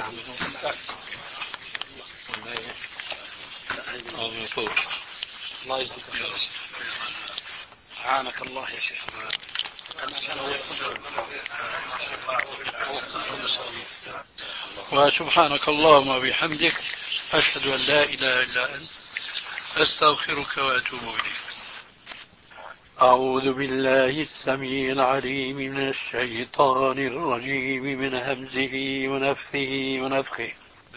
الله يجزيك خير. أعانك الله يا شيخ. أنا عشان أوصلكم إن شاء الله. وسبحانك اللهم وبحمدك أشهد أن لا إله إلا أنت أستغفرك وأتوب إليك. أعوذ بالله السميع العليم من الشيطان الرجيم من همزه ونفثه ونفخه.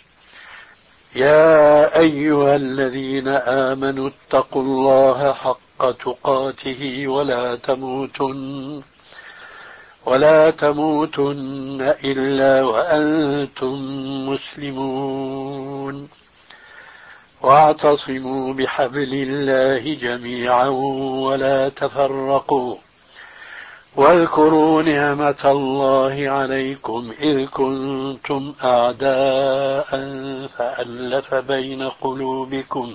يا أيها الذين آمنوا اتقوا الله حق تقاته ولا تموتن ولا تموتن إلا وأنتم مسلمون، واعتصموا بحبل الله جميعا ولا تفرقوا، واذكروا نعمة الله عليكم إذ كنتم أعداء فألف بين قلوبكم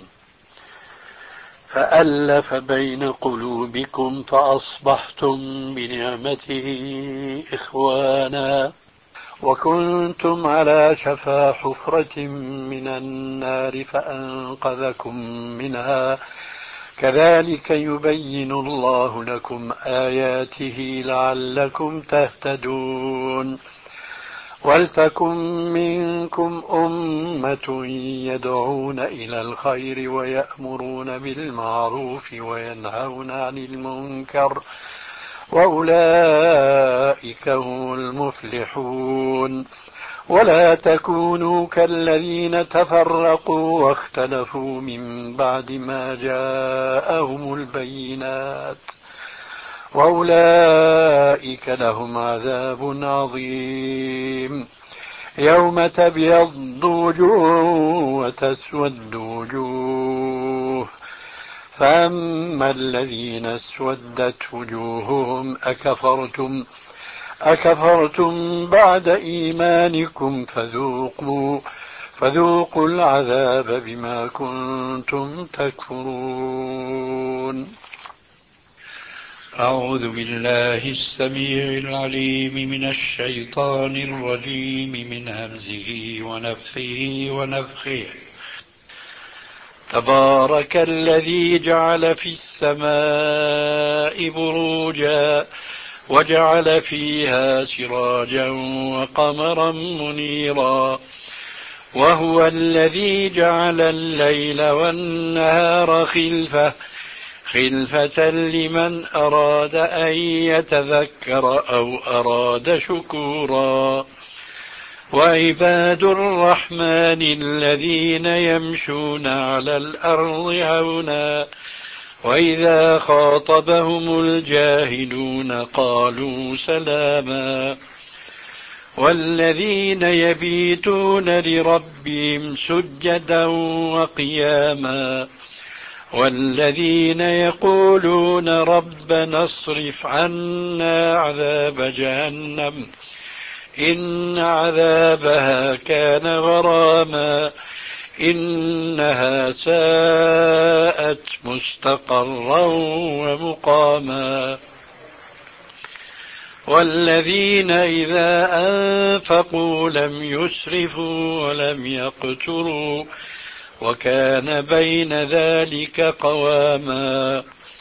فألف بين قلوبكم فأصبحتم بنعمته إخوانا، وكنتم على شفا حفرة من النار فأنقذكم منها، كذلك يبين الله لكم آياته لعلكم تهتدون. ولتكن منكم أمة يدعون إلى الخير ويأمرون بالمعروف وينهون عن المنكر، وأولئك هم المفلحون. ولا تكونوا كالذين تفرقوا واختلفوا من بعد ما جاءهم البينات، وأولئك لهم عذاب عظيم. يوم تبيض وجوه وتسود وجوه، فأما الذين اسودت وجوههم أكفرتم أكفرتم بعد إيمانكم فذوقوا فذوقوا العذاب بما كنتم تكفرون. أعوذ بالله السميع العليم من الشيطان الرجيم من همزه ونفخه ونفخه. تبارك الذي جعل في السماء بروجا وجعل فيها سراجا وقمرا منيرا، وهو الذي جعل الليل والنهار خلفة خلفة لمن أراد أن يتذكر أو أراد شكورا. وعباد الرحمن الذين يمشون على الأرض هونا وإذا خاطبهم الجاهلون قالوا سلاما. والذين يبيتون لربهم سجدا وقياما، والذين يقولون ربنا اصرف عنا عذاب جهنم إن عذابها كان غراما إنها ساءت مستقرا ومقاما. والذين إذا أنفقوا لم يسرفوا ولم يقتروا وكان بين ذلك قواما.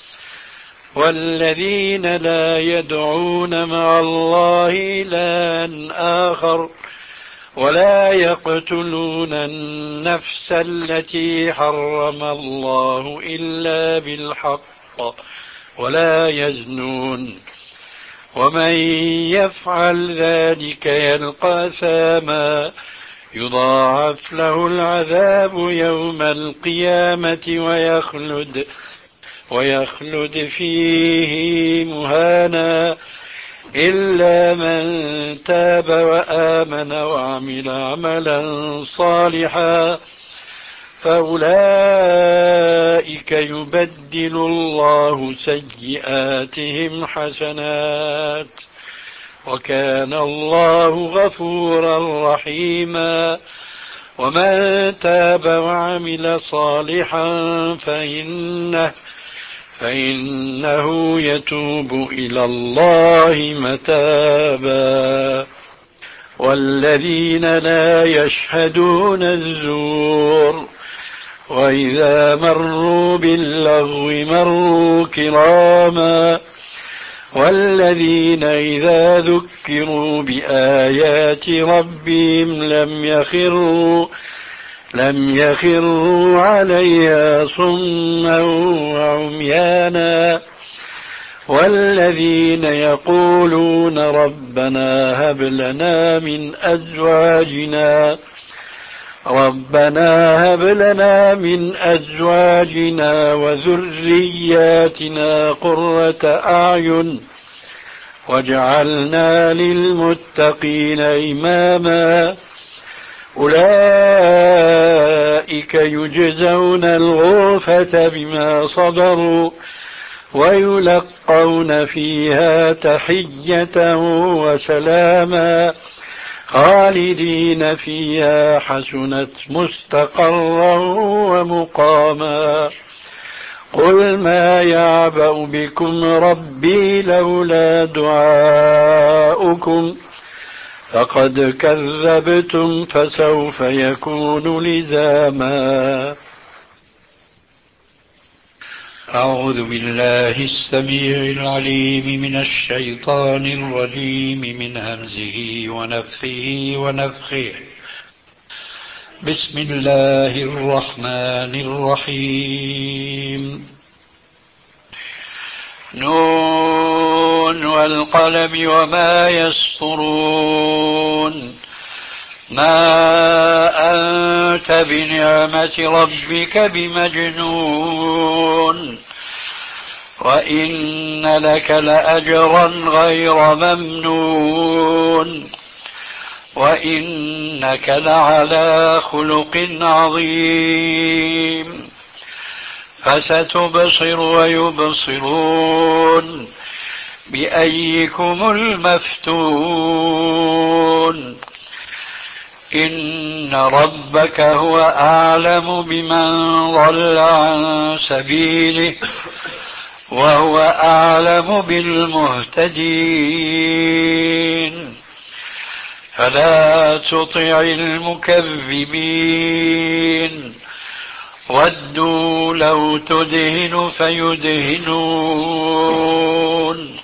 والذين لا يدعون مع الله إلها آخر ولا يقتلون النفس التي حرم الله إلا بالحق ولا يزنون ومن يفعل ذلك يلقى أثاما يضاعف له العذاب يوم القيامة ويخلد ويخلد فيه مهانا إلا من تاب وآمن وعمل عملا صالحا فأولئك يبدل الله سيئاتهم حسنات وكان الله غفورا رحيما ومن تاب وعمل صالحا فإنه فإنه يتوب إلى الله متابا والذين لا يشهدون الزور وإذا مروا باللغو مروا كراما والذين إذا ذكروا بآيات ربهم لم يخروا لم يخروا عليها صما وعميانا والذين يقولون ربنا هب لنا من أزواجنا ربنا هب لنا من أزواجنا وذرياتنا قرة أعين واجعلنا للمتقين إماما أولئك يجزون الغرفة بما صبروا ويلقون فيها تحية وسلاما خالدين فيها حسنت مستقرا ومقاما قل ما يعبأ بكم ربي لولا دعاؤكم فقد كذبتم فسوف يكون لزاما. أعوذ بالله السميع العليم من الشيطان الرجيم من همزه ونفخه ونفخه. بسم الله الرحمن الرحيم. نون والقلم وما يسطرون. ما أنت بنعمة ربك بمجنون وإن لك لأجرا غير ممنون وإنك لعلى خلق عظيم فستبصر ويبصرون بأيكم المفتون إن ربك هو أعلم بمن ضل عن سبيله وهو أعلم بالمهتدين فلا تطع المكذبين ودوا لو تدهن فيدهنون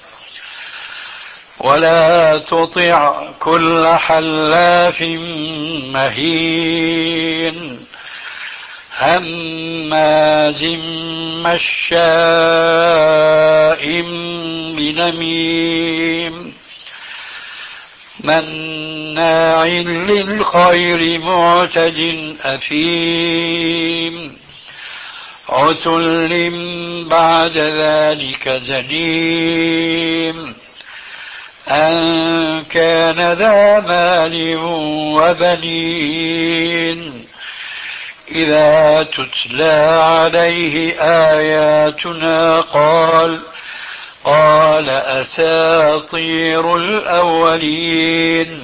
ولا تطع كل حلاف مهين هماز مشاء بنميم مناع للخير معتد أثيم عتل بعد ذلك زنيم أن كان ذا مال وبنين إذا تتلى عليه آياتنا قال قال أساطير الأولين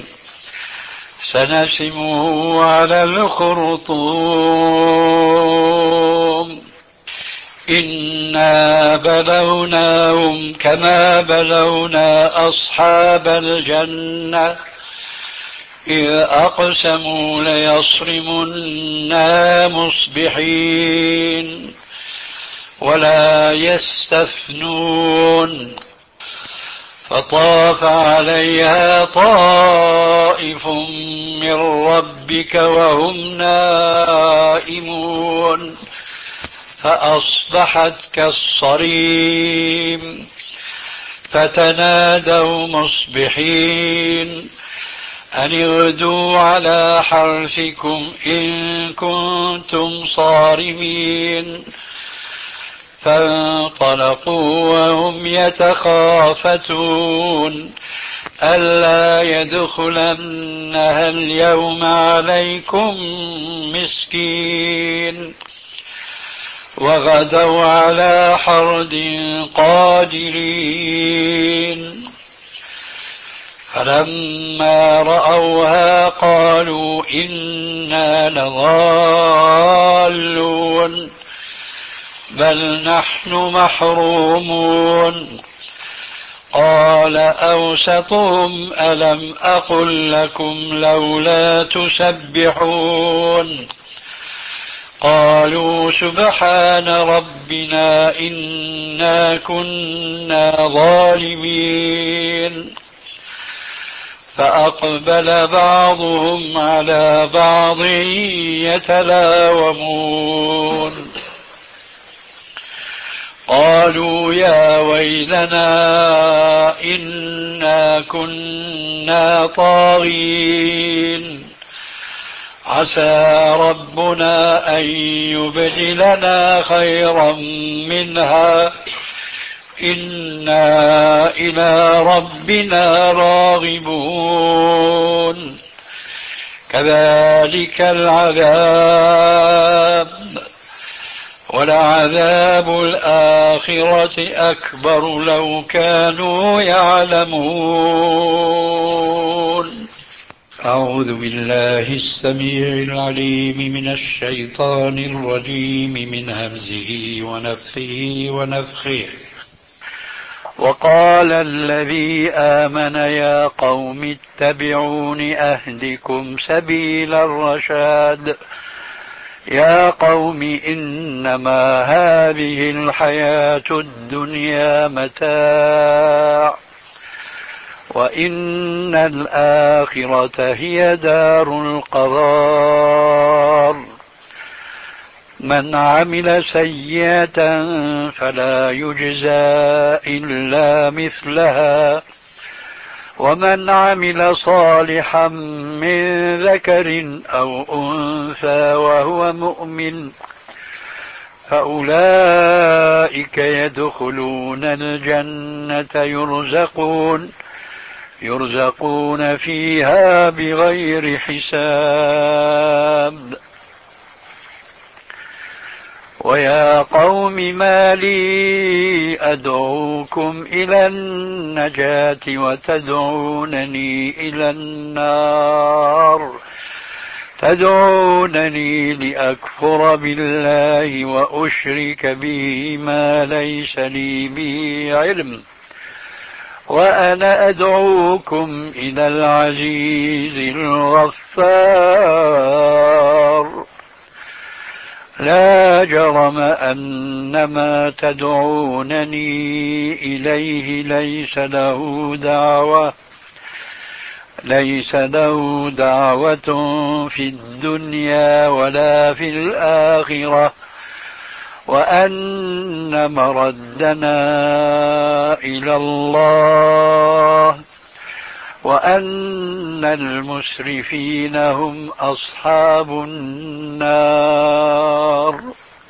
سنسمه على الخرطوم إنا بلوناهم كما بلونا أصحاب الجنة إذ أقسموا ليصرمنا مصبحين ولا يستثنون فطاف عليها طائف من ربك وهم نائمون فأصبحت كالصريم فتنادوا مصبحين أن اغدوا على حرثكم إن كنتم صارمين فانطلقوا وهم يتخافتون ألا يدخلنها اليوم عليكم مسكين وغدوا على حرد قادرين فلما رأوها قالوا إنا لضالون بل نحن محرومون قال أوسطهم ألم أقل لكم لولا تسبحون قالوا سبحان ربنا إنا كنا ظالمين فأقبل بعضهم على بعض يتلاومون قالوا يا ويلنا إنا كنا طاغين عسى ربنا أن يبدلنا خيرا منها إنا إلى ربنا راغبون كذلك العذاب ولعذاب الآخرة أكبر لو كانوا يعلمون. أعوذ بالله السميع العليم من الشيطان الرجيم من همزه ونفخه ونفخه. وقال الذي آمن يا قوم اتبعون أهدكم سبيل الرشاد يا قوم إنما هذه الحياة الدنيا متاع وإن الآخرة هي دار القرار من عمل سيئة فلا يجزى إلا مثلها ومن عمل صالحا من ذكر أو أنثى وهو مؤمن فأولئك يدخلون الجنة يرزقون يرزقون فيها بغير حساب. ويا قوم ما لي أدعوكم إلى النجاة وتدعونني إلى النار تدعونني لأكفر بالله وأشرك به ما ليس لي به علم وأنا أدعوكم إلى العزيز الغفار لا جرم أن ما تدعونني إليه ليس له دعوة ليس له دعوة في الدنيا ولا في الآخرة وأن مردنا إلى الله وأن المسرفين هم أصحاب النار.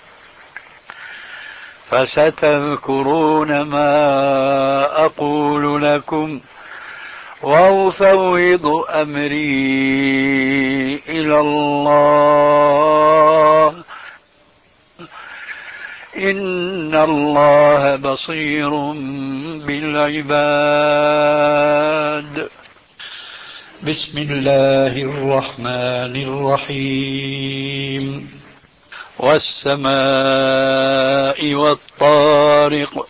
فستذكرون ما أقول لكم وأفوض أمري إلى الله إن الله بصير بالعباد. بسم الله الرحمن الرحيم والسماء والطارق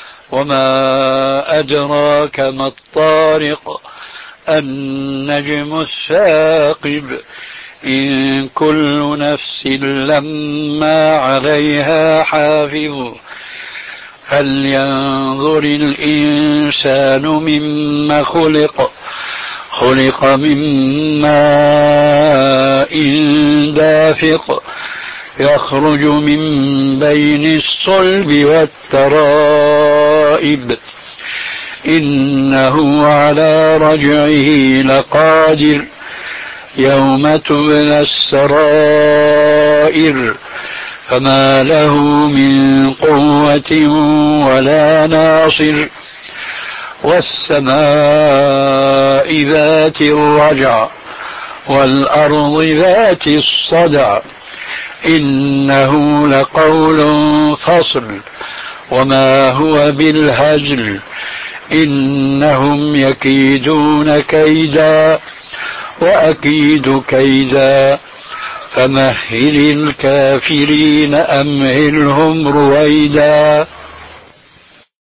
وما أدراك ما الطارق النجم الثاقب إن كل نفس لما عليها حافظ فلينظر الإنسان مما خلق خلق من ماء دافق يخرج من بين الصلب والترائب إنه على رجعه لقادر يوم تبلى السرائر فما له من قوة ولا ناصر والسماء ذات الرجع والأرض ذات الصدع إنه لقول فصل وما هو بالهزل إنهم يكيدون كيدا وأكيد كيدا فمهل الكافرين أمهلهم رويدا